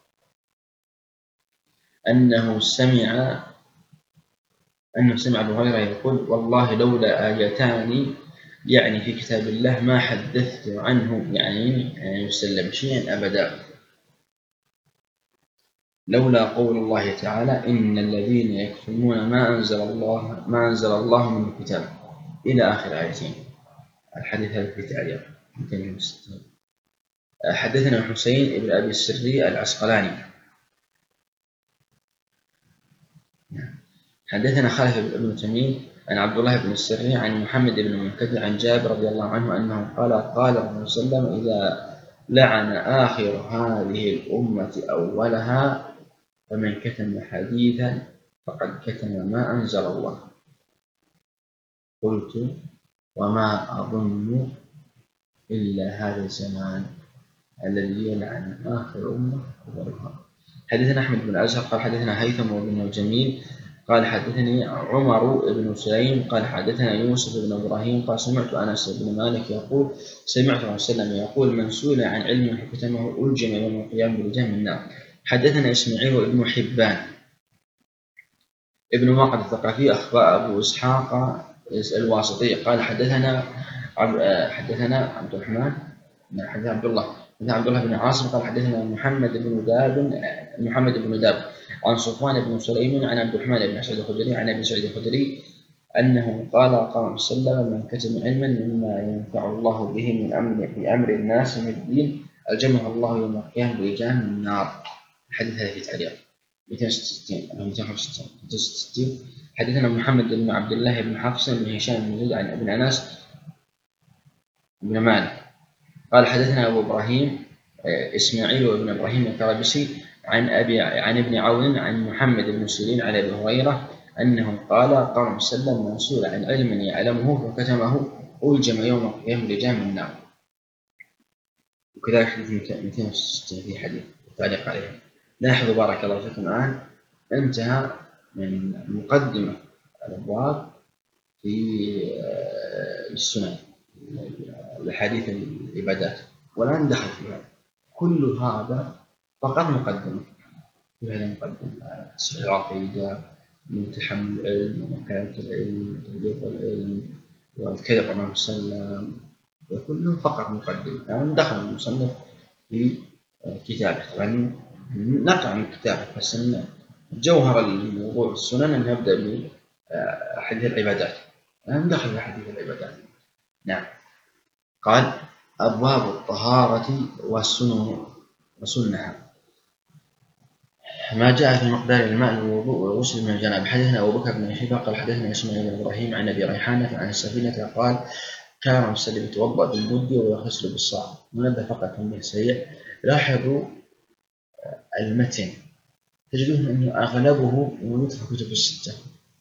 أنه سمع أبو هريرة يقول والله لولا آيتان يعني في كتاب الله ما حدثت عنه يعني يسلم شيئا أبدا، لولا قول الله تعالى إن الذين يكتمون ما أنزل الله من الكتاب إلى آخر آيتين. الحديث هذا في تعليق 260. حدثنا حسين بن أبي السري العسقلاني حدثنا خالد بن تميم عن عبد الله بن السري عن محمد بن المنكدر عن جابر رضي الله عنه أنه قال الرسول صلى الله عليه وسلم إذا لعن آخر هذه الأمة أولها فمن كتم حديثا فقد كتم ما أنزل الله. قلت وما أظن إلا هذا الزمان الذي يلعن آخر أمة أولها. حدثنا أحمد بن أزهر قال حدثنا هيثم بن الجميل قال حدثني عمر بن سليم قال حدثنا يوسف بن إبراهيم قال سمعت أنس بن مالك يقول سمعت الرسول صلى الله عليه وسلم يقول من سئل عن علم فكتمه ألجم يوم القيامة بلجام من النار. حدثنا إسماعيل بن حبان ابن واقد الثقفي أخبر أبو إسحاق الواسطي قال حدثنا عبد الرحمن حدثنا عبد الله بن عاصم قال حدثنا محمد بن داب عن صفوان بن سليم عن عبد الرحمن بن سعيد الخدري عن ابي سعيد الخدري انه قال سلم من كتم علما مما ينفع الله به من امر الناس من الدين الجمه الله يوم القيامه بلجام من النار. الحديث هذا في تعليق 265. حدثنا محمد بن عبد الله بن حفص بن هشام بن زيد عن ابن انس بن مالك قال حدثنا أبو إبراهيم إسماعيل بن إبراهيم الكرابسي عن ابن عون عن محمد بن سيرين عن أبي هريرة أنه قال سلم من سئل عن علم يعلمه فكتمه ألجم يوم القيامة لجام النار. وكذلك حديث 260 في حديث تعليق عليه. لاحظوا بارك الله فيكم الآن انتهى من مقدمة الأبواب في السنن الحديث العبادات والآن دخل فيها. كل هذا فقط مقدمة في هذا المقدمة تصحيح العقيدة من تحمل العلم ومكانة العلم وتطبيق العلم والكذب على النبي صلى الله عليه وسلم وكله فقط مقدمة. يعني دخل المصنف في كتابه طبعا نقع من كتابه بس جوهر الموضوع السنن أن نبدأ بحديث العبادات. الآن دخل في حديث العبادات. نعم. قال أبواب الطهارة وسنها ما جاء في مقدار الماء للوضوء والغسل من الجنابة. حدثنا أبو بكر بن شيبة قال حدثنا إسماعيل بن إبراهيم عن أبي ريحانة عن السفينة قال كان المسلم يتوضأ بالمد ويغسل بالصاع. ونبذ فقط به سريع. لاحظوا المتن تجدون أنه أغلبه موجود في الكتب الستة،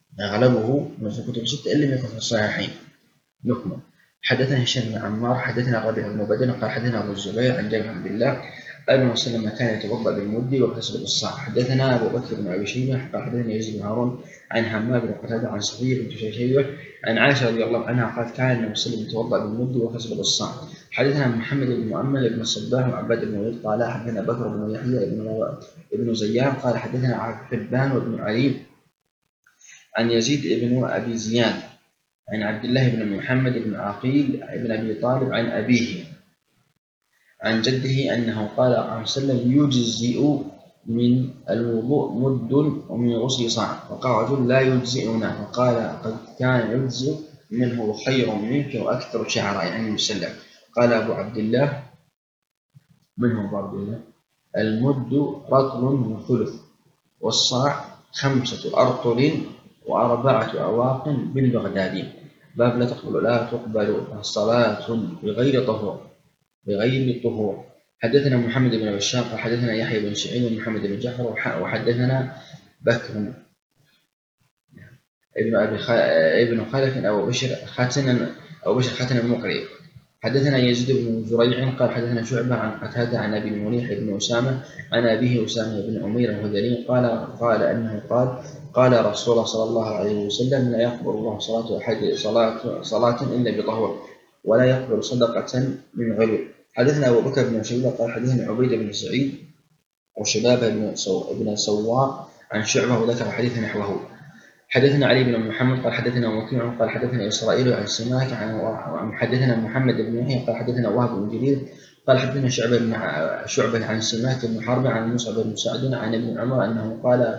إلا لم يكن في الصحيحين. نكمل. حدثنا هشام بن عمار حدثنا ربيع بن بدر قال حدثنا ابو الزبير عن جابر بن عبد الله أنه سلم كان يتوضا بالمد ويغتسل بالصاع. حدثنا ابو بكر بن ابي شيبه قال حدثنا يزيد بن هارون عن حماد بن قتاده عن صفيه بنت شيبه عن عائشه رضي الله عنها قالت كان النبي صلى الله عليه وسلم يتوضا بالمد ويغتسل بالصاع. حدثنا محمد بن مؤمل بن الصباح وعباد بن وليد قال حدثنا بكر بن يحيى بن زيان قال حدثنا حبان وابن علي عن يزيد بن ابي زياد عن عبد الله بن محمد بن عقيل بن أبي طالب عن أبيه عن جده أنه قال عليه وسلم يجزئ من الوضوء مد ومن الغسل صاع. وقال رجل لا يجزئنا وقال قد كان يجزئ منه خير منك وأكثر شعرا يعني يسلم. قال أبو عبد الله منه أبو عبد الله المد رطل وثلث والصاع 5 أرطل و4 أواق بالبغدادي. باب لا تقبل الصلاة بغير طهور. حدثنا محمد بن بشار وحدثنا يحيى بن سعيد ومحمد بن جعفر وحدثنا بكر ابن خلف أو بشر ختن المقري. حدثنا يزيد بن زريع قال حدثنا شعبة عن قتادة عن أبي المليح بن أسامة عن أبيه أسامة بن عمير الهذلي قال أنه قال رسول الله صلى الله عليه وسلم لا يقبل الله صلاة أحد صلاة إلا بطهور ولا يقبل صدقة من غلو. حدثنا أبو بكر بن شيبة قال حدثنا عبيد بن سعيد وشباب بن سواء عن شعبة وذكر حديثا نحوه. حدثنا علي بن محمد قال حدثنا وكيع قال حدثنا إسرائيل عن سماك عن حدثنا محمد بن يحيى قال حدثنا وهب بن جرير قال حدثنا شعبة عن سماك بن حرب عن مصعب بن سعد عن ابن عمر أنه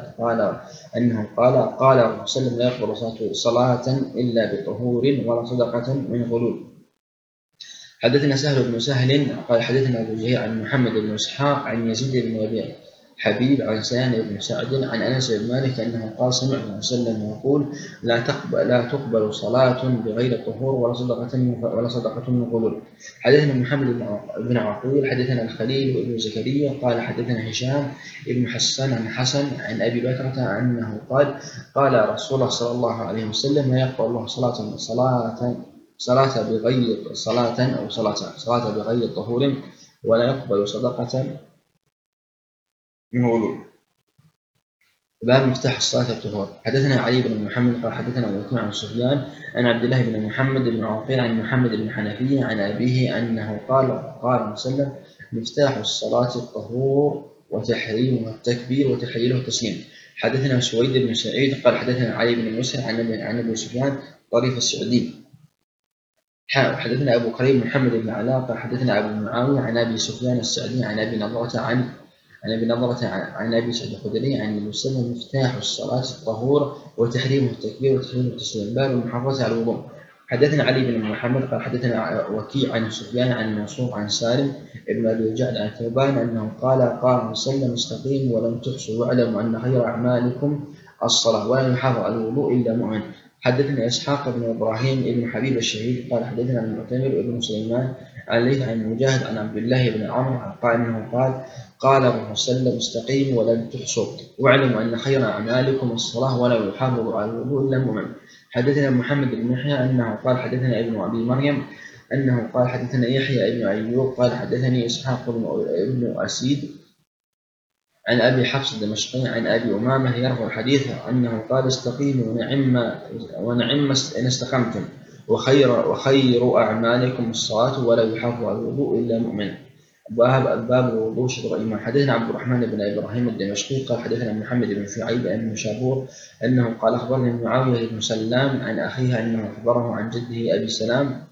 قال الرسول صلى الله عليه وسلم لا يقبل صلاة إلا بطهور ولا صدقة من غلول. حدثنا سهل بن سهل قال حدثنا أبو جهير عن محمد بن إسحاق عن يزيد بن أبي حبيب عن سنان بن سعد عن أنس بن مالك أنه قال سمعت النبي صلى الله عليه وسلم يقول لا تقبل صلاة بغير طهور ولا صدقة من غلول. حدثنا محمد بن عقيل حدثنا الخليل بن زكريا قال حدثنا هشام بن حسان عن حسن عن أبي بكرة أنه قال رسول الله صلى الله عليه وسلم لا يقبل الله صلاة بغير طهور ولا يقبل صدقة من غلول. باب مفتاح الصلاة الطهور. حدثنا علي بن محمد قال حدثنا وكيع عن سفيان عن عبد الله بن محمد بن عقيل عن محمد بن حنفية عن أبيه أنه قال وسلم مفتاح الصلاة الطهور وتحريمها التكبير وتحليله التسليم. حدثنا سويد بن سعيد قال حدثنا علي بن مسهر عن أبي سفيان طريف السعدي. حدثنا أبو كريم محمد بن علاء قال حدثنا أبو معاوية عن أبي سفيان السعدي عن أبي نضرة عن أبي سعيد الخدري عن النبي صلى الله عليه وسلم مفتاح الصلاة الطهور وتحريمه التكبير وتحريمه التسليم. باب المحافظة على الوضوء. حدثنا علي بن محمد قال حدثنا وكيع عن سفيان عن منصور عن سالم بن أبي الجعد عن ثوبان أنه قال صلى الله مستقيم ولم تحصوا واعلموا أن خير أعمالكم الصلاة ولا يحافظ على الوضوء إلا مؤمن. حدثنا إسحاق بن إبراهيم بن حبيب الشهيد قال حدثنا المعتمر بن سليمان عن ليث عن مجاهد عن عبد الله بن عمرو قال انه قال الرسول صلى الله عليه وسلم استقيموا ولن تحصوا واعلموا ان خير اعمالكم الصلاه ولا يحافظ على الوضوء الا المؤمن. حدثنا محمد بن يحيى انه قال حدثنا ابن ابي مريم انه قال حدثنا يحيى ابن ايوب قال حدثني اسحاق بن اسيد عن ابي حفص الدمشقي عن ابي امامه يرفع الحديث انه قال استقيموا ونعم ان استقمتم وخير اعمالكم الصلاه ولا يحافظ على الوضوء الا مؤمن. باب الوضوء شطر الايمان. حدثنا عبد الرحمن بن ابراهيم الدمشقي قال حدثنا محمد بن شعيب بن شابور انه قال اخبرني معاويه بن سلام عن اخيه انه اخبره عن جده ابي سلام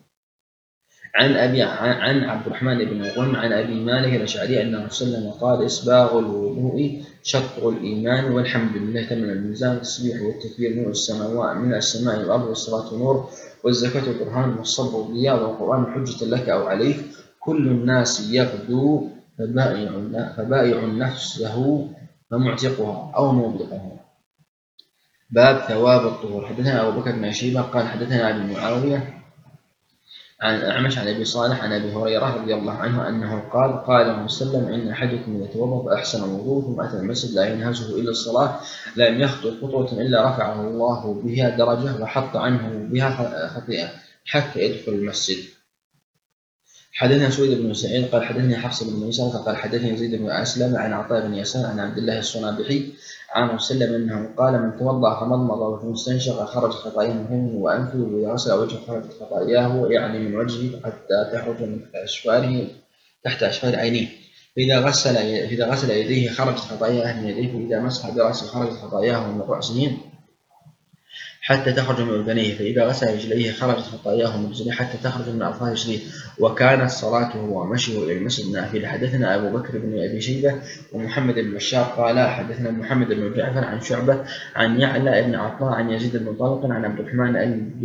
عن عبد الرحمن بن غنم عن ابي مالك الاشعري ان الرسول صلى الله عليه وسلم قال اسباغ الوضوء شطر الايمان والحمد لله تمن الميزان التسبيح والتكبير نور السماوات من السماء والارض والصلاه نور والزكاه برهان والصبر ضياء والقران حجه لك او عليك كل الناس يغدو فبائع نفسه فمعتقها او موبقها. باب ثواب الطهور. حدثنا ابو بكر بن شيبه قال حدثنا ابي معاويه عن أعمش عن أبي صالح عن أبي هريرة رضي الله عنه أنه قال النبي صلى الله عليه وسلم إن أحدكم إذا توضأ فأحسن الوضوء ثم أتى المسجد لا ينهزه إلا الصلاة لم يخطو خطوة إلا رفعه الله بها درجة وحط عنه بها خطيئة حتى يدخل المسجد. حدثنا سويد بن سعيد قال حدثني حفص بن ميسرة قال حدثني زيد بن أسلم عن عطاء بن يسار عن عبد الله الصنابحي عن وسلم انه قال من توضا فمضمض واستنشق خرج خطاياه من فمه وانفه واذا غسل وجهه خرجت خطاياه يعني من وجهه حتى تخرج من اشفاره تحت اشفار عينيه. فاذا غسل يديه خرجت خطاياه من يديه واذا مسح براسه خرجت خطاياه من راسه حتى تخرج من أذنيه فإذا غسل رجليه خرجت خطاياه من رجليه حتى تخرج من أظفار رجليه وكانت صلاته ومشيه إلى المسجد نافلة. حدثنا أبو بكر بن أبي شيبة ومحمد بن بشار قال حدثنا محمد بن جعفر عن شعبة عن يعلى بن عطاء عن يزيد بن طلق عن عبد الرحمن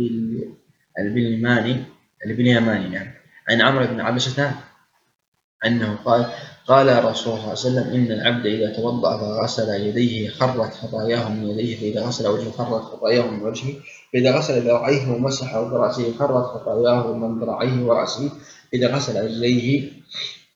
البليماني يعني عن عمرو بن عبسة أنه قال رسول الله صلى الله عليه وسلم إن العبد إذا توضأ فغسل يديه خرت خطاياه من يديه فإذا غسل وجهه خرت خطاياه من وجهه فإذا غسل ذراعيه ومسح برأسه خرت خطاياه من ذراعيه ورأسه إذا غسل رجليه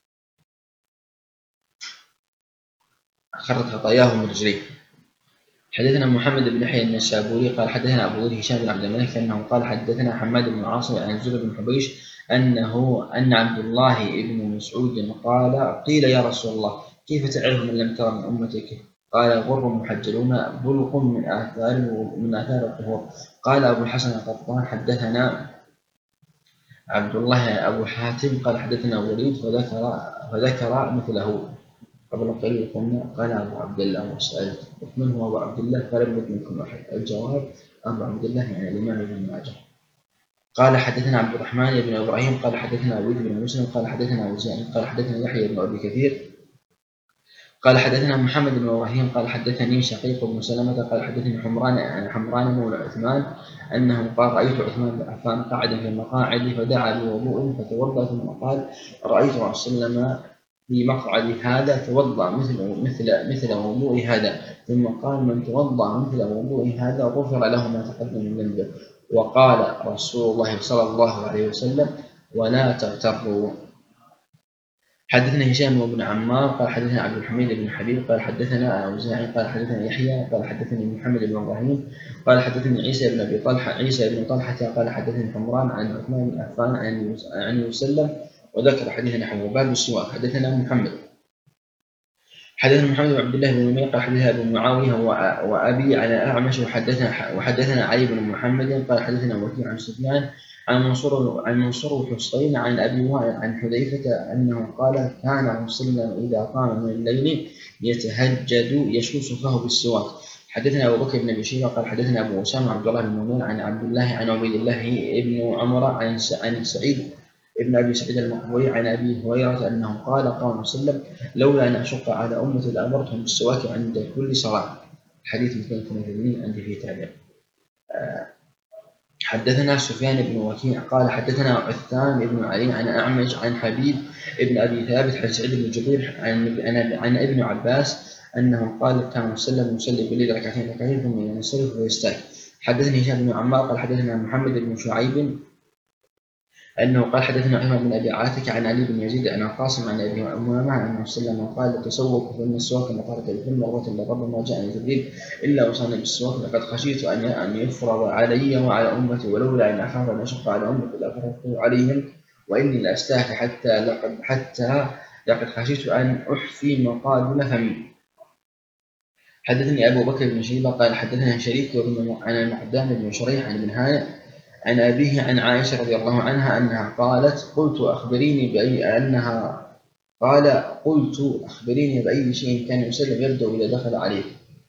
خرت خطاياه من رجليه. حدثنا محمد بن يحيى النسابوري قال حدثنا أبو ذر هشام بن عبد الملك أنه قال حدثنا حماد بن عاصم عن الزبير بن حبيش أن عبد الله بن مسعود قال قيل يا رسول الله كيف تعرف من لم تر من أمتك؟ قال غر محجلون بلق من آثار الطهور. قال أبو الحسن القطان حدثنا عبد الله أبو حاتم قال حدثنا وليد فذكر مثله. قبل قليل قال أبو عبد الله وسألت من هو أبو عبد الله؟ فلم يكن منكم أحد. الجواب أبو عبد الله يعني الإمام ابن ماجه. قال حدثنا عبد الرحمن بن إبراهيم قال حدثنا وليد بن مسلم قال حدثنا وزيع قال حدثنا يحيى بن أبي كثير قال حدثنا محمد بن إبراهيم قال حدثني شقيق بن سلمة قال حدثني حمران مولى عثمان أنه قال رأيت عثمان بن عفان قاعدا في المقاعد فدعا بوضوء فتوضأ ثم قال رأيت رسول الله وسلم في مقعد هذا توضأ مثل وضوء هذا ثم قال من توضأ مثل وضوء هذا غفر له ما تقدم من ذنبه. وقال رسول الله صلى الله عليه وسلم ولا تغتروا. حدثنا هشام بن عمار قال حدثنا عبد الحميد بن حبيب قال حدثنا أوزاعي قال حدثنا يحيى قال حدثني محمد بن إبراهيم قال حدثني عيسى بن طلحة قال حدثني حمران عن عثمان بن عفان عن وسلم وذكر حديث نحوه. باب السواك. حدثنا محمد بن عبد الله بن نمير قال حدثنا ابو معاويه وابي على اعمش وحدثنا علي بن محمد قال حدثنا وكيع عن سفيان عن منصور وحصين عن ابي وائل عن حذيفه انه قال كان مسلما اذا قام من الليل يتهجد يشوش فاه بالسواك. حدثنا ابو بكر بن ابي شيبه قال حدثنا ابو اسامه عبد الله بن منون عن عبد الله عن عبيد الله بن عمر عن سعيد ابن ابي سعيد المقبوري عن ابي هريره انه قال قال وسلم لولا ان اشق على امتي لامرتهم بالسواك عند كل صلاه. حديث 282 عندي فيه تابع. حدثنا سفيان بن وكيع قال حدثنا عثمان بن علي عن اعمش عن حبيب ابن ابي ثابت عن سعيد بن جبير عن ابن عباس انه قال كان وسلم يصلي بالليل ركعتين ثم ينصرف ويستاك. حدثني هشام بن عمار قال حدثنا محمد بن شعيب أنه قال حدثنا عثمان بن أبي عاتك عن علي بن يزيد عن القاسم عن أبي أمامة عن النبي صلى الله عليه وسلم قال تسوق فإن السواك مطارة الفم مرة لربما جاءني جبريل إلا وصاني بالسواك لقد خشيت أن يفرض علي وعلى أمتي ولولا أن أخاف أن أشق على أمتي لأفرضته عليهم وإني لأستاك حتى لقد خشيت أن أحفي مقادم فمي. حدثني أبو بكر بن شيبة قال حدثنا شريك عن المقدام بن شريح عن ابن هانئ عن أبيه عن عائشة رضي الله عنها أنها قالت قلت أخبريني بأي شيء كان يسلم يبدأ إذا دخل عليه.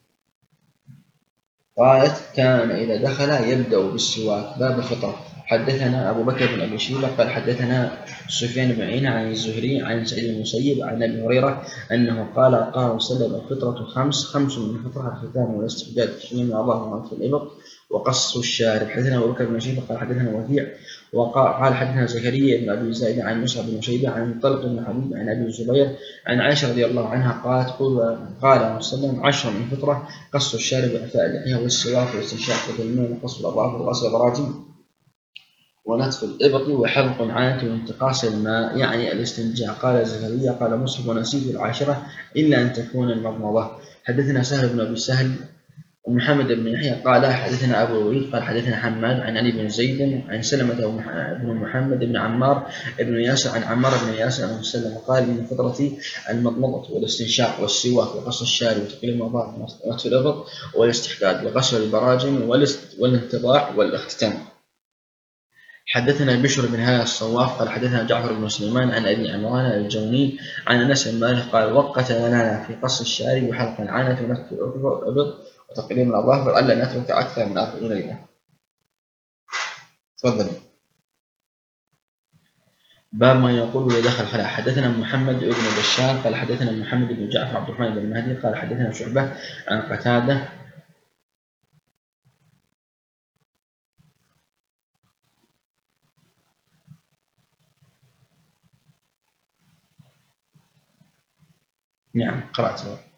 قالت كان إذا دخل يبدأ بالسواك. باب الفطرة. حدثنا أبو بكر بن أبي شيبة قال حدثنا سفيان بن عيينة عن الزهري عن سعيد بن المسيب عن أبي هريرة أنه قال وسلم الفطرة خمس من الفطرة الختان والاستحداد تحريم الله في الإبط وقص الشارب. حدثنا أبو بكر بن شيبة قال حدثنا وكيع وقال حدثنا زكريا بن أبي زايد عن مصعب بن شيبة عن طلق بن حبيب عن أبي الزبير عن عائشة رضي الله عنها قالت قال وسلم 10 من الفطرة قص الشارب وإعفاء اللحية والسواك واستنشاق اليمين وقص الأظافر وغسل البراجم ونتف الإبط وحلق العانة وانتقاص الماء يعني الاستنجاء. قال زكريا قال مصعب ونسيت العاشرة إلا أن تكون المضمضة. حدثنا سهل بن أبي سهل ومحمد بن يحيى قال حدثنا أبو الوليد قال حدثنا حماد عن علي بن زيد عن سلمة بن محمد بن عمار بن ياسر عن عمار بن ياسر عن وسلم قال من فطرتي المضمضة والاستنشاق والسواك وقص الشارب وتقليم الأظافر ونتف الإبط والاستحداد وغسل البراجم والانتضاع والاختتام. حدثنا بشر بن هانئ الصواف قال حدثنا جعفر بن سليمان عن ابي عمران الجوني عن انس بن مالك قال وقت لنا في قص الشارب وحلق العانة ونتف الإبط وتقليم الأظافر ألا نترك أكثر من 40 ليلة. تفضل. باب ما يقول إذا دخل الخلاء. حدثنا محمد بن بشار قال حدثنا محمد بن جعفر عبد الرحمن بن مهدي قال حدثنا شعبة عن قتادة نعم قرأت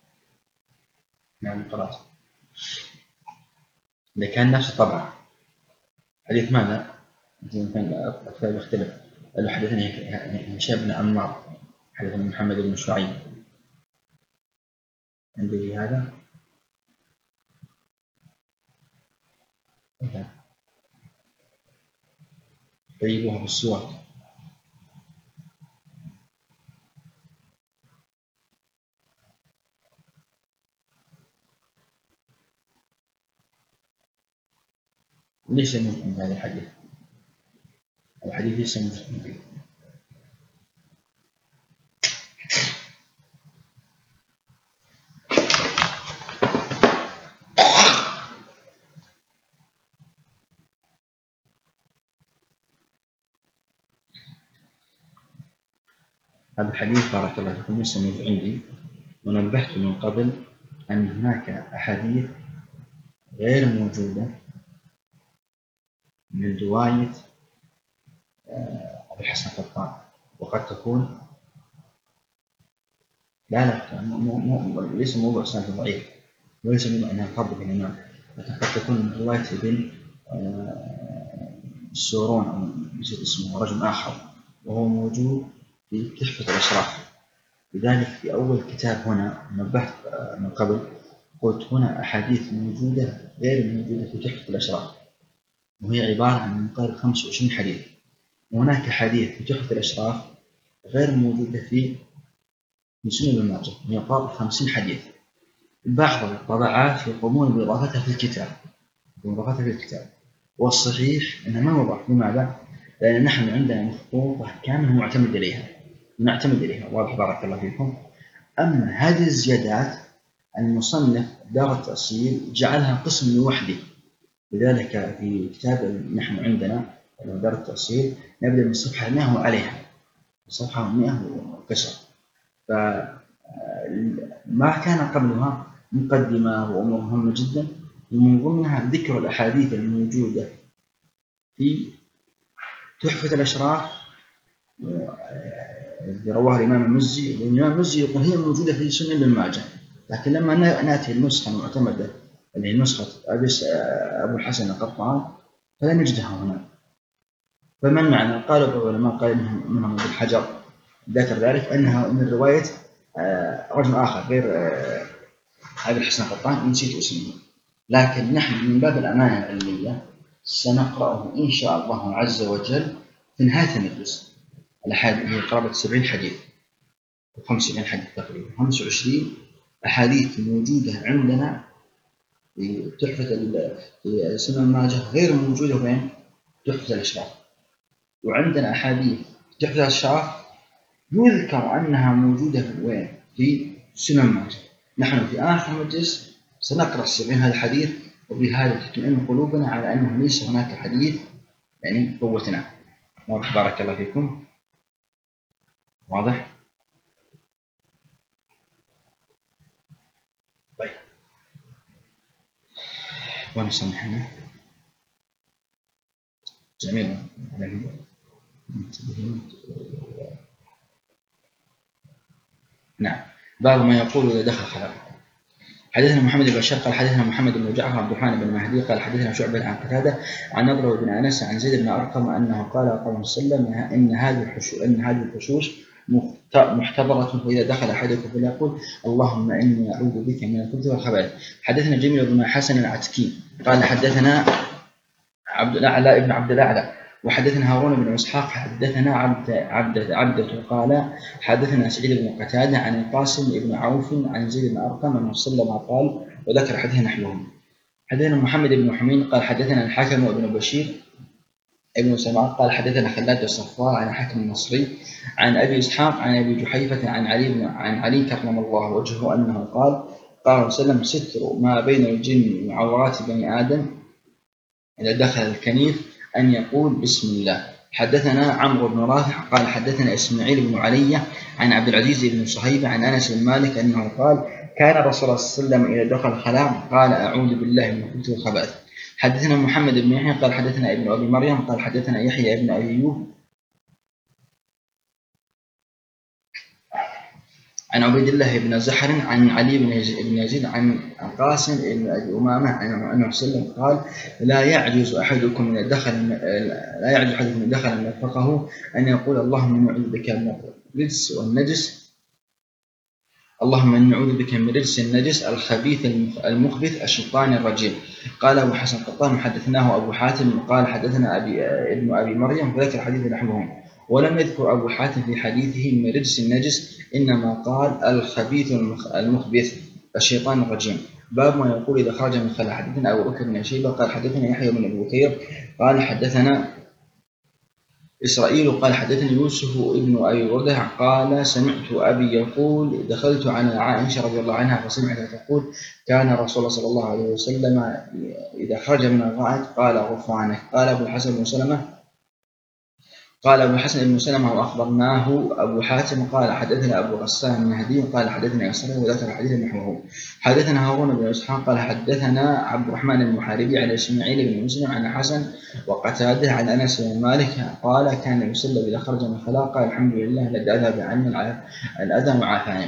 إذا كان نفس طبعا حديث ماذا؟ يمكن الكتاب يختلف. قال حدثني هشام بن عمار حدثنا محمد بن شعيب عندي هذا طيبوها بالسواك. ليس من هذا الحديث، الحديث ليس من هذا الحديث بارك الله فيكم ليس من عندي، ونبهت من قبل أن هناك أحاديث غير موجودة من رواية أبي الحسن القطان، وقد تكون لا ليس موضوع سند ضعيف، وليس موضوع أنها فرض بالإمام، لكن قد تكون من رواية ابن السورون أو نسيت اسمه رجل آخر، وهو موجود في تحفة الأشراف. لذلك في أول كتاب هنا نبهت من قبل، قلت هنا أحاديث موجودة غير موجودة في تحفة الأشراف، وهي عبارة عن من قبل 25 حديث، وهناك حديث في تحفة الأشراف غير موجودة في سنن ابن ماجه يقارب 50 حديث. بعض الطبعات يقومون بإضافتها في الكتاب، والصحيح أنها ما وضعت. لماذا؟ لأن نحن عندنا مخطوطة كاملة نعتمد إليها. واضح بارك الله فيكم. أما هذه الزيادات المصنف دار التأصيل جعلها قسم لوحده، لذلك في كتاب نحن عندنا دار التأصيل نبدأ من الصفحة 100 وعليها، الصفحة 100 وكسر، فما كان قبلها مقدمة وأمور مهمة جدا، ومن ضمنها ذكر الأحاديث الموجودة في تحفة الأشراف الذي رواه الإمام المزي. والإمام المزي يقول هي موجودة في سنن ابن ماجه، لكن لما نأتي النسخة المعتمدة اللي هي نسخة أبو الحسن القطان فلا نجدها هنا. فما المعنى؟ قال العلماء قال منهم ابن حجر ذكر ذلك أنها من رواية رجل آخر غير أبي الحسن القطان، نسيت اسمه، لكن نحن من باب الأمانة العلمية سنقرأه إن شاء الله عز وجل في نهاية المجلس. الأحاديث هي قرابة 70 حديث و50 حديث تقريبا، 25 أحاديث موجودة عندنا في تحفة في سنن ماجه غير موجودة وين؟ تحفة الأشراف. وعندنا أحاديث تحفة الأشراف يذكر أنها موجودة في وين؟ في سنن ماجه. نحن في آخر مجلس سنقرأ 70 هذا الحديث، وبهذا تطمئن قلوبنا على أنه ليس هناك حديث يعني قوتنا. واضح بارك الله فيكم. واضح؟ طيب ونسمحنا جميل. نعم. بعض ما يقول إذا دخل خلاف. حدثنا محمد بن بشار قال حدثنا محمد بن جعفر عبد الرحمن بن مهدي قال حدثنا شعبة عن قتادة عن نضر بن أنس عن زيد بن أرقم أنه قال قال صلى الله عليه وسلم إن هذه الحشوش محتضرة، فإذا دخل أحدكم فليقول اللهم إني أعوذ بك من الخبث والخبائث. حدثنا جميل بن حسن العتكي قال حدثنا عبد الأعلى ابن عبد الأعلى وحدثنا هارون بن إسحاق حدثنا عبدة قال حدثنا سعيد بن قتادة عن القاسم بن عوف عن زيد بن أرقم أنه صلى الله قال، وذكر حديث نحوهم. حدثنا محمد بن حمين قال حدثنا الحكم بن بشير ابن سماء قال حدثنا خلاد الصفار عن الحكم المصري عن أبي إسحاق عن أبي جحيفة عن علي كرم الله وجهه أنه قال قال صلى الله عليه وسلم ستر ما بين الجن وعورات بني آدم إذا دخل الكنيف أن يقول بسم الله. حدثنا عمرو بن رافع قال حدثنا إسماعيل بن علي عن عبد العزيز بن صهيب عن أنس بن مالك أنه قال كان رسول الله صلى الله عليه وسلم إذا دخل الخلاء قال أعوذ بالله من الخبث والخبائث. حدثنا محمد بن يحيى قال حدثنا ابن أبي مريم قال حدثنا يحيى بن أيوب عن عبيد الله بن زحر عن علي بن يزيد عن قاسم بن أبي أمامة عن أنه وسلم قال لا يعجز أحدكم من دخل مرفقه أن يقول اللهم نعوذ بك من الرجس والنجس اللهم إني نعوذ بك من رجس النجس الخبيث المخبث الشيطان الرجيم. قال أبو حسن قطان حدثناه أبو حاتم قال حدثنا ابن أبي مريم فذكر حديث نحوهم، ولم يذكر أبو حاتم في حديثه من رجس النجس، إنما قال الخبيث المخبث الشيطان الرجيم. باب ما يقول إذا خرج من خلاء. حدثنا أبو بكر بن شيبة قال حدثنا يحيى بن أبي بكير قال حدثنا إسرائيل قال حدثني يوسف ابن أبي بردة قال سمعت أبي يقول دخلت على عائشة رضي الله عنها فسمعتها تقول كان رسول الله صلى الله عليه وسلم إذا خرج من الغائط قال غفرانك. قال أبو الحسن بن سلمة وأخبرناه أبو حاتم قال حدثنا أبو غسان النهدي قال حدثنا إسرائيل وذكر حديث نحوه. حدثنا هارون بن إسحاق قال حدثنا عبد الرحمن المحاربي عن إسماعيل بن مسلم عن حسن وقتاده عن أنس بن مالك قال كان النبي صلى الله عليه وسلم إذا خرج من الخلاء قال الحمد لله الذي أذهب عني الأذى وعافاني.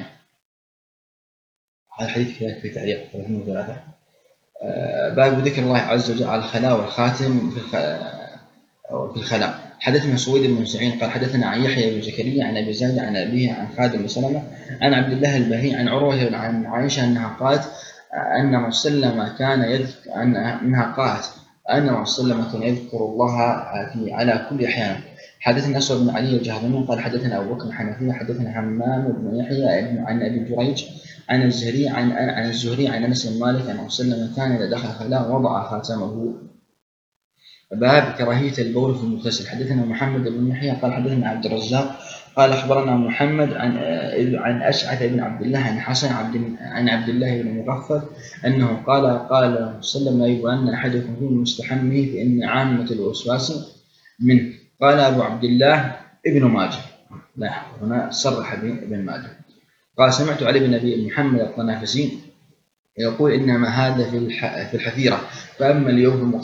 هذا الحديث في تعليق 303. باب ذكر الله عز وجل على الخلاء والخاتم في الخلاء. حدثنا سويد بن سعيد قال حدثنا عن يحيى بن زكريا عن ابي زيد عن ابيه عن خالد بن سلمه عن عبد الله البهي عن عروه عن عائشه انها قالت ان رسول الله كان يذكر انها قالت ان رسول الله كان يذكر الله على كل احيان. حدثنا اسود بن علي الجهضمي قال حدثنا ابو بكر الحنفي حدثنا همام بن يحيى عن ابي جريج عن الزهري عن انس بن مالك ان رسول الله كان اذا دخل خلاء وضع خاتمه. باب كراهية البول في المغتسل. حدثنا محمد بن يحيى قال حدثنا عبد الرزاق قال أخبرنا محمد عن أشعث بن عبد الله عن حسن عن عبد الله بن مغفل أنه قال صلى الله عليه وسلم أن أحدكم في مستحمه فإن عامة الوسواس منه. قال أبو عبد الله ابن ماجه، لا هنا صرح بن ماجه. قال سمعت علي بن أبي محمد الطنافسي يقول إنما هذا في الحفيرة، فأما اليوم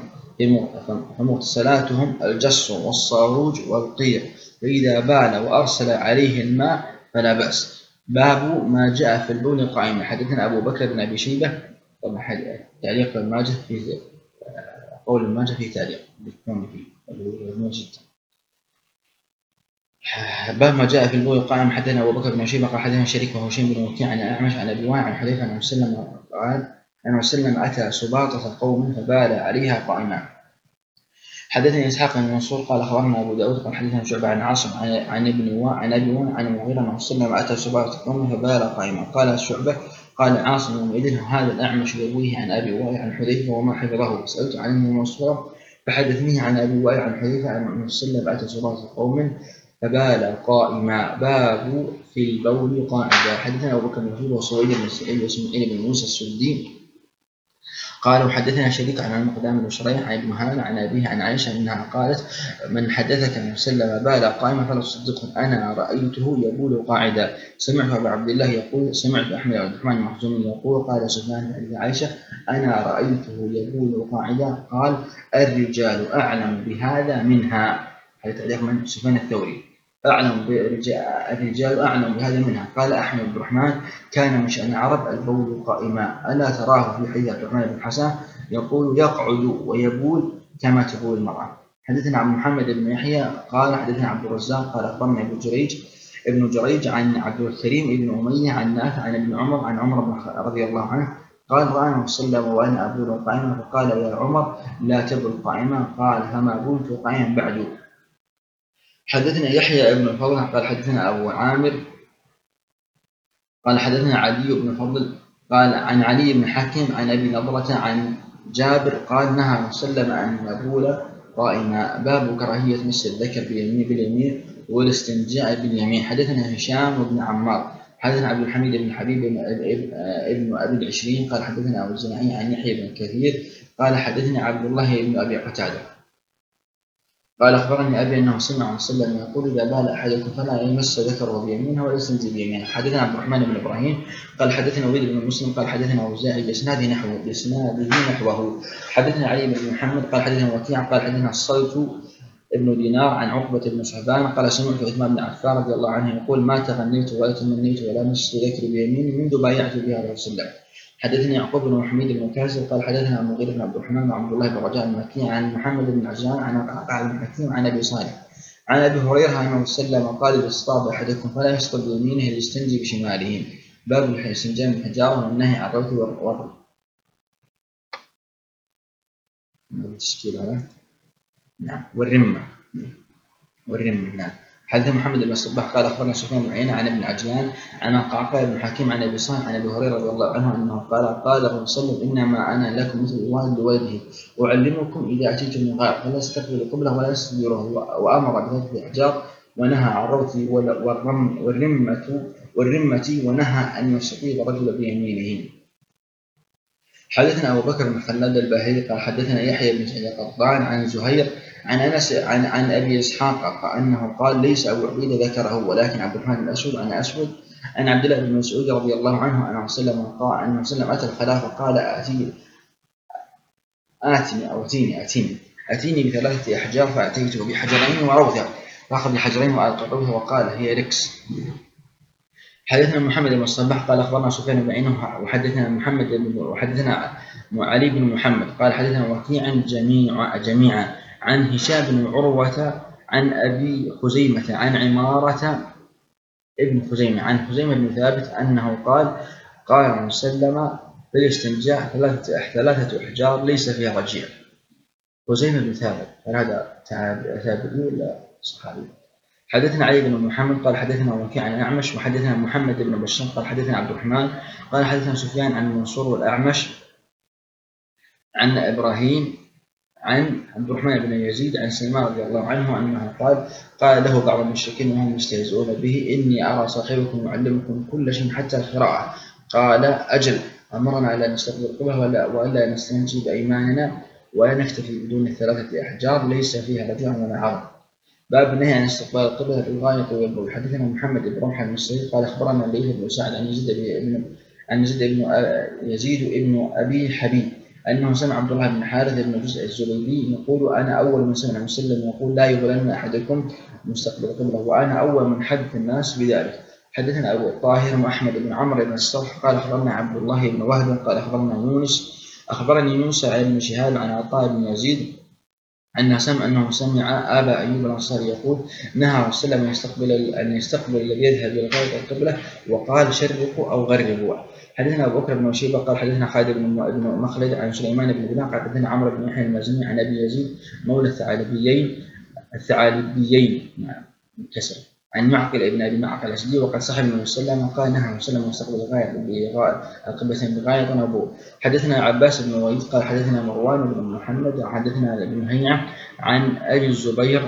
فمغتسلاتهم الجص والصاروج والقير، فإذا بال وأرسل عليه الماء فلا بأس. باب ما جاء في البول قائما. حدثنا أبو بكر بن أبي شيبة طبعا تعليق الماجه في قول الماجه في تعليق بالكون فيه جدا. باب ما جاء في البول قائما. حدثنا أبو بكر بن شيبة قال حدثنا شريك وهشيم بن وكيع عن الأعمش عن أبي وائل عن حذيفة عن مسلم قال أن مسلم أتى سباطة قوم فبال عليها قائما. حدثني إسحاق بن منصور قال أخبرنا أبو داود قال حدثنا شعبة عن عاصم عن أبي وائل عن المغيرة أن مسلم أتى سباطة قوم فبال قائما. قال شعبة قال عاصم يومئذ هذا الأعمش يرويه عن أبي وائل عن حذيفة وما حفظه، سألت عنه منصورا فحدثني عن أبي وائل عن حذيفة عن مسلم أتى سباطة قوم فبال قائما. باب في البول قاعدا. حدثنا أبو بكر بن مسعود وسويد بن سعيد وإسماعيل بن موسى السدي قالوا حدثنا شريك عن المقدام بن شريح عن ابن هان عن أبيه عن عائشة أنها قالت من حدثك أن سلم بال قائما فلا تصدقه، أنا رأيته يبول قاعدا. سمعت أبو عبد الله يقول سمعت أحمد بن عبد الرحمن المخزومي يقول قال سفيان لعائشة أنا رأيته يبول قاعدا. قال الرجال أعلم بهذا منها. هذا تعليق من سفيان الثوري. الرجال أعلم بهذا منها. قال أحمد بن الرحمن كان من شأن العرب البول قائما، ألا تراه في حديث عبد الرحمن بن حسن يقول يقعد ويبول كما تبول المرأة. حدثنا عن محمد بن يحيى قال حدثنا عبد الرزاق قال أخبرنا ابن جريج عن عبد الكريم بن أمية عن نافع عن ابن عمر عن عمر بن رضي الله عنه قال رأى صلى وأنا أبول قائما فقال يا عمر لا تبل قائما، قال فما بلت قائما بعد. حدثنا يحيى بن الفضل قال حدثنا أبو عامر قال حدثنا علي بن الفضل قال عن علي بن حكيم عن أبي نضرة عن جابر قال نهى وسلم أن نبول قائما. باب كراهية مس الذكر باليمين والاستنجاء باليمين. حدثنا هشام بن عمار حدثنا عبد الحميد بن حبيب ابن أبي العشرين قال حدثنا أبو الزناعي عن يحيى بن كثير قال حدثنا عبد الله بن أبي قتادة قال أخبرني أبي أنه سمع عن سلم يقول إذا بال أحدكم فلا يمس ذكره بيمينه ولا يستنزل بيمينه. حدثنا عبد الرحمن بن إبراهيم قال حدثنا وليد بن مسلم قال حدثنا أوزاعي بإسناده نحوه. حدثنا علي بن محمد قال حدثنا وكيع قال حدثنا الصلت ابن دينار عن عقبة بن صهبان قال سمعت عثمان بن عفان رضي الله عنه يقول ما تغنيت ولا تمنيت ولا مست ذكري بيميني منذ بايعت بها رسول الله. حدثني يعقوب بن محمد بن كاسر قال حدثنا المغيرة بن عبد الرحمن وعبد الله بن رجاء المكي عن محمد بن عجلان عن قعقاع بن حكيم عن ابي صالح عن ابي هريره انه سلم قال اذا اصطاد احدكم فلا يصطاد بيمينه ليستنجي بشماله. باب الاستنجاء من الحجارة والنهي عن الروث والرمل. نعم. والرمة نعم. حدث محمد بن الصباح قال اخبرنا سفيان بن عيينة عن ابن عجلان عن القعقاع بن حكيم عن ابي صالح عن ابي هريره رضي الله عنه انه قال الرسول صلى الله عليه وسلم انما انا لكم مثل الوالد لولده اعلمكم اذا اتيتم من غائط فلا تستقبلوا القبله ولا تستدبروه وامر بثلاثه الاحجار ونهى عن الروث والرمة ونهى ان يستطيب الرجل بيمينه. حدثنا أبو بكر بن خلاد الباهلي قال حدثنا يحيى بن سعيد القطان عن زهير عن أنس عن أبي إسحاق أنه قال ليس أبو عبيدة ذكره ولكن عبد الرحمن بن أسود عن عبد الله بن مسعود رضي الله عنه أنه وسلم أتى الخلافة قال أتيني بثلاثة أحجار فأتيته بحجرين وروثة فأخذ الحجرين وألقى وقال هي ركس. حدثنا محمد بن الصباح قال اخبرنا سفيان بن عيينة وحدثنا علي بن محمد قال حدثنا وكيعا جميعا عن هشام بن عروة عن ابي خزيمة عن عمارة ابن خزيمة عن خزيمة بن ثابت انه قال سلم بالاستنجاء ثلاثة احجار ليس فيها رجيع. خزيمة بن ثابت هذا تابعي ولا صحابي؟ حدثنا علي بن محمد قال حدثنا وكيع عن الأعمش وحدثنا محمد بن بشار قال حدثنا عبد الرحمن قال حدثنا سفيان عن منصور والأعمش عن إبراهيم عن عبد الرحمن بن يزيد عن سلمان رضي الله عنه أنه قال له بعض المشركين وهم يستهزئون به إني أرى صاحبكم يعلمكم كل شيء حتى القراءة قال أجل أمرنا ألا نستقبل القبلة وألا نستنجي بأيماننا ولا نكتفي بدون الثلاثة أحجار ليس فيها رجع ولا عرض. باب النهي عن استقبال القبلة في الغاية والبول. حدثنا محمد بن رمح المصري قال اخبرنا الليث بن سعد عن يزيد بن ابي حبيب انه سمع عبد الله بن حارث بن جزء الزبيدي يقول انا اول من سمع مسلم يقول لا يبلن احدكم مستقبل القبلة وانا اول من حدث الناس بذلك. حدثنا ابو الطاهر واحمد بن عمرو بن الصرح قال اخبرنا عبد الله بن وهب قال اخبرني يونس عن ابن شهاب عن عطاء بن يزيد أنه سمع أبا أيوب الأنصاري يقول نهى رسول الله أن يستقبل الذي يذهب إلى غاية القبلة وقال شرقوا أو غربوا. حدثنا أبو بكر بن وشيبة قال حدثنا خالد بن مخلد عن سليمان بن بلال قال حدثنا عمرو بن يحيى المازني عن أبي يزيد مولى الثعالبيين كسر عن معقل ابن أبي معقل الأسدي وقد صح النبي صلى الله عليه وسلم قال نهى رسول الله مستقبل القبلتين بغاية ونبوه. حدثنا عباس بن وليد قال حدثنا مروان بن محمد حدثنا ابن هيعة عن أبي الزبير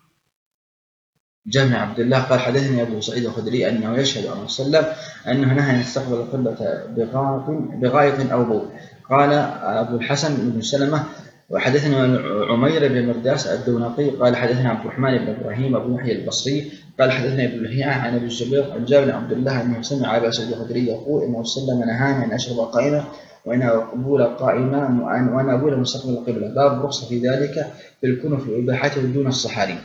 جابر عبد الله قال حدثني أبو سعيد الخدري أنه يشهد أن صلى الله عليه وسلم أنه نهى أن يستقبل القبلة بغاية أو بول. قال أبو الحسن بن سلمة وحدثنا عمير بن مرداس الدونقي قال حدثنا عبد الرحمن بن إبراهيم أبو يحيى البصري قال حدثنا ابن هيعة عن أبي الزبير عن جابر عبد الله أنه سمع أبا سعيد الخدري يقول إنه صلى الله عليه وسلم نهانا أن أشرب قائمة وأنا أقبل قائمة وأنا أقول مستقبل القبلة. باب رخصة في ذلك في الكنف وإباحته دون الصحاري.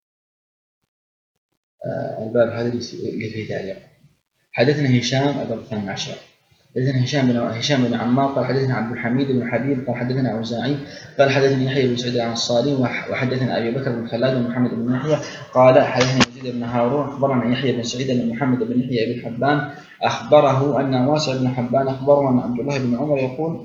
الباب هذا اللي فيه تعليق. حدثنا هشام أبو الثاني عشر حدثنا هشام بن عمار قال حدثنا عبد الحميد بن حبيب قال حدثنا أوزاعي قال حدثني يحيى بن سعيد الأنصاري وحدثنا أبي بكر بن خلاد ومحمد بن يحيى قال حدثنا يزيد بن هارون أخبرنا يحيى بن سعيد أن محمد بن يحيى بن حبان أخبره أن واسع بن حبان أخبره أن عبد الله بن عمر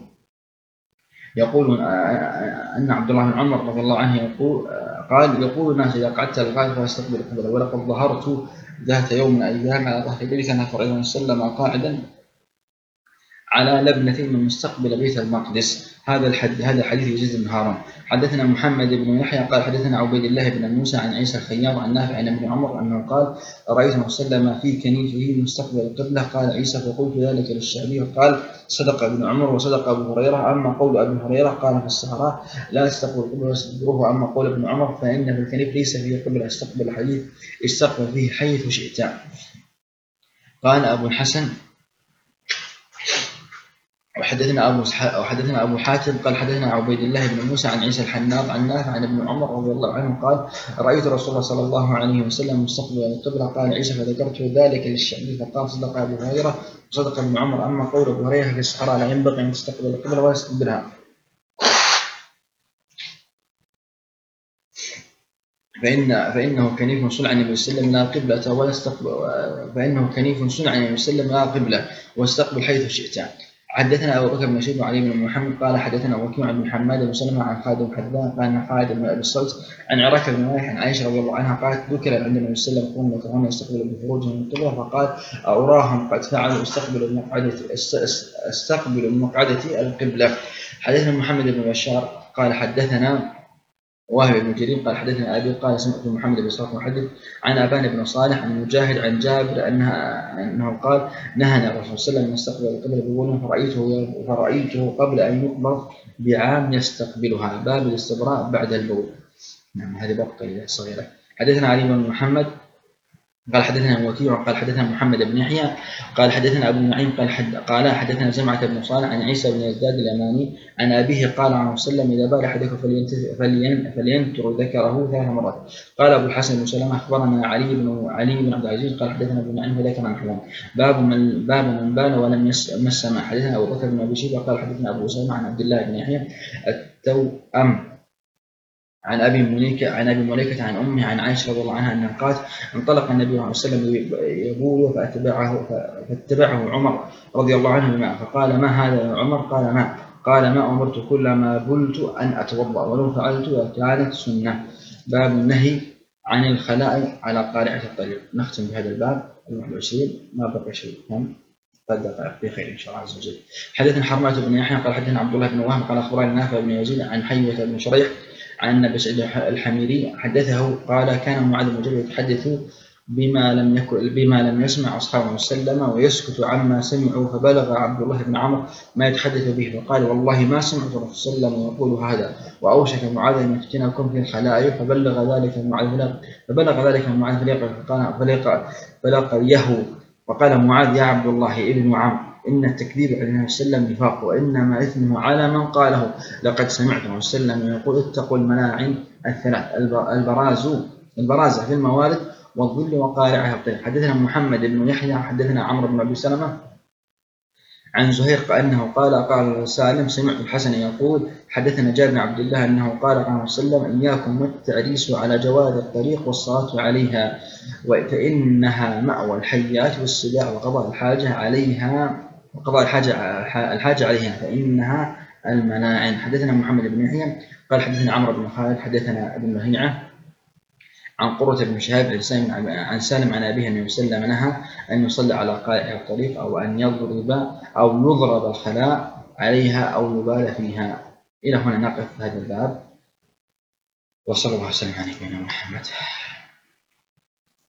يقول أن عبد الله بن عمر رضي الله عنه يقول الناس إذا قعدت الغائب فاستقبل القبلة ولقد ظهرت ذات يوم من أيام على ظهر بيت نفر أيضا سلم قاعدا على لبنة من مستقبل بيت المقدس. هذا حديث يزيد بن هارون. حدثنا محمد بن يحيى قال حدثنا عبيد الله بن موسى عن عيسى الخياط عن نافع عن ابن عمر أنه قال رأيت وسلم في كنيفه مستقبل القبلة قال عيسى فقلت ذلك للشعبي قال صدق ابن عمر وصدق أبو هريرة. أما قول أبي هريرة قال في الصحراء لا استقبل القبلة واستدبروه. أما قول ابن عمر فإن في الكنيف ليس فيه قبلة استقبل فيه حيث شئت. قال أبو الحسن وحدثنا أبو حاتم قال حدثنا عبيد الله بن موسى عن عيسى الحناط عن نافع عن ابن عمر رضي الله عنه قال رأيت رسول الله صلى الله عليه وسلم مستقبل القبلة قال عيسى فذكرت ذلك للشعبي فقال صدق أبو هريرة وصدق ابن عمر. أما قول أبو هريرة في الصحراء لا ينبغي أن تستقبل القبلة ولا تستدبرها. فإنه كنيف صنع النبي صلى الله عليه وسلم لا قبلة ولا استقبل، فإنه كنيف صنع النبي صلى الله عليه وسلم لا قبلة واستقبل حيث شئت. حدثنا أبو بكر بن شيبة وعلي بن محمد قال حدثنا وكيع بن حماد بن سلمة عن خالد بن حذان قال خالد بن أبي الصلت عن عراكة بن مالك عن عائشة رضي الله عنها قالت ذكر عند النبي صلى الله عليه وسلم قوم يترون يستقبلوا بفروجهم من قبله فقال أراهم قد فعلوا استقبلوا المقعدة القبلة. حدثنا محمد بن بشار قال حدثنا وهب بن جرير قال حدثنا أبي قال سمعت محمد بن صالح محدث عن أبان بن صالح عن مجاهد عن جابر أنه قال نهى الرسول صلى الله عليه وسلم أن يستقبل القبلة بقوله فرأيته قبل أن يقبض بعام يستقبلها. باب الاستبراء بعد البول. نعم هذه بقى صغيرة. حدثنا علي بن محمد قال حدثنا وكيع قال حدثنا محمد بن يحيى قال حدثنا أبو نعيم قال حدثنا زمعة بن صالح عن عيسى بن يزداد اليماني عن أبيه قال عنه وسلم إذا بال أحدكم فلينتر ذكره 3 مرات. قال أبو الحسن بن سلمة أخبرنا علي بن عبد العزيز قال حدثنا أبو نعيم فذكر عن حلم باب من بال ولم يمس ماء. حدثنا أبو بكر بن أبي شيبة قال حدثنا أبو أسامة عن عبد الله بن يحيى التوأم عن أبي مليكة عن أمه عن عائشة رضي الله عنها أنها قالت انطلق النبي صلى الله عليه وسلم يبول فاتبعه عمر رضي الله عنه بماء فقال ما هذا يا عمر؟ قال ما أمرت كلما بلت أن أتوضأ ولو فعلت وكانت سنة. باب النهي عن الخلاء على قارعة الطريق. نختم بهذا الباب 21 ما بقي شيء كم قد دقائق بخير إن شاء الله عز وجل. حدثنا حرملة بن يحيى قال حدثنا عبد الله بن وهب قال أخبرنا نافع بن يزيد عن حيوة بن شريح عن أبي سعيد الحميري حدثه قال كان معاذ بن جبل يتحدث بما لم يسمع أصحابه وسلم ويسكت عما سمعوا فبلغ عبد الله بن عمرو ما يتحدث به فقال والله ما سمعت الرسول صلى الله عليه وسلم يقول هذا وأوشك معاذ أن يفتنكم في الخلائق فبلغ ذلك معاذ فلقيه فقال معاذ يا عبد الله ابن عمرو إن التكذيب على النبي صلى الله عليه وسلم نفاق وإنما إثمه على من قاله. لقد سمعت النبي صلى الله عليه وسلم يقول اتقوا الملاعن الثلاث البرازة في الموارد والظل وقارعها الطير. حدثنا محمد بن يحيى حدثنا عمرو بن أبي سلمة عن زهير أنه قال سالم سمعت الحسن يقول حدثنا جابر بن عبد الله أنه قال صلى الله عليه وسلم إياكم والتعريس على جواد الطريق والصلاة عليها فإنها مأوى الحيات والسباع وقضاء الحاجة عليها فإنها الملاعن. حدثنا محمد بن يحيى قال حدثنا عمرو بن خالد حدثنا ابن لهيعة عن قرة بن شهاب عن سالم عن أبيه أنه وسلم نهى أن يصلي على قارئ الطريق أو أن يضرب الخلاء عليها أو يبال فيها. إلى هنا نقف هذا الباب وصلى الله وسلم على نبينا محمد.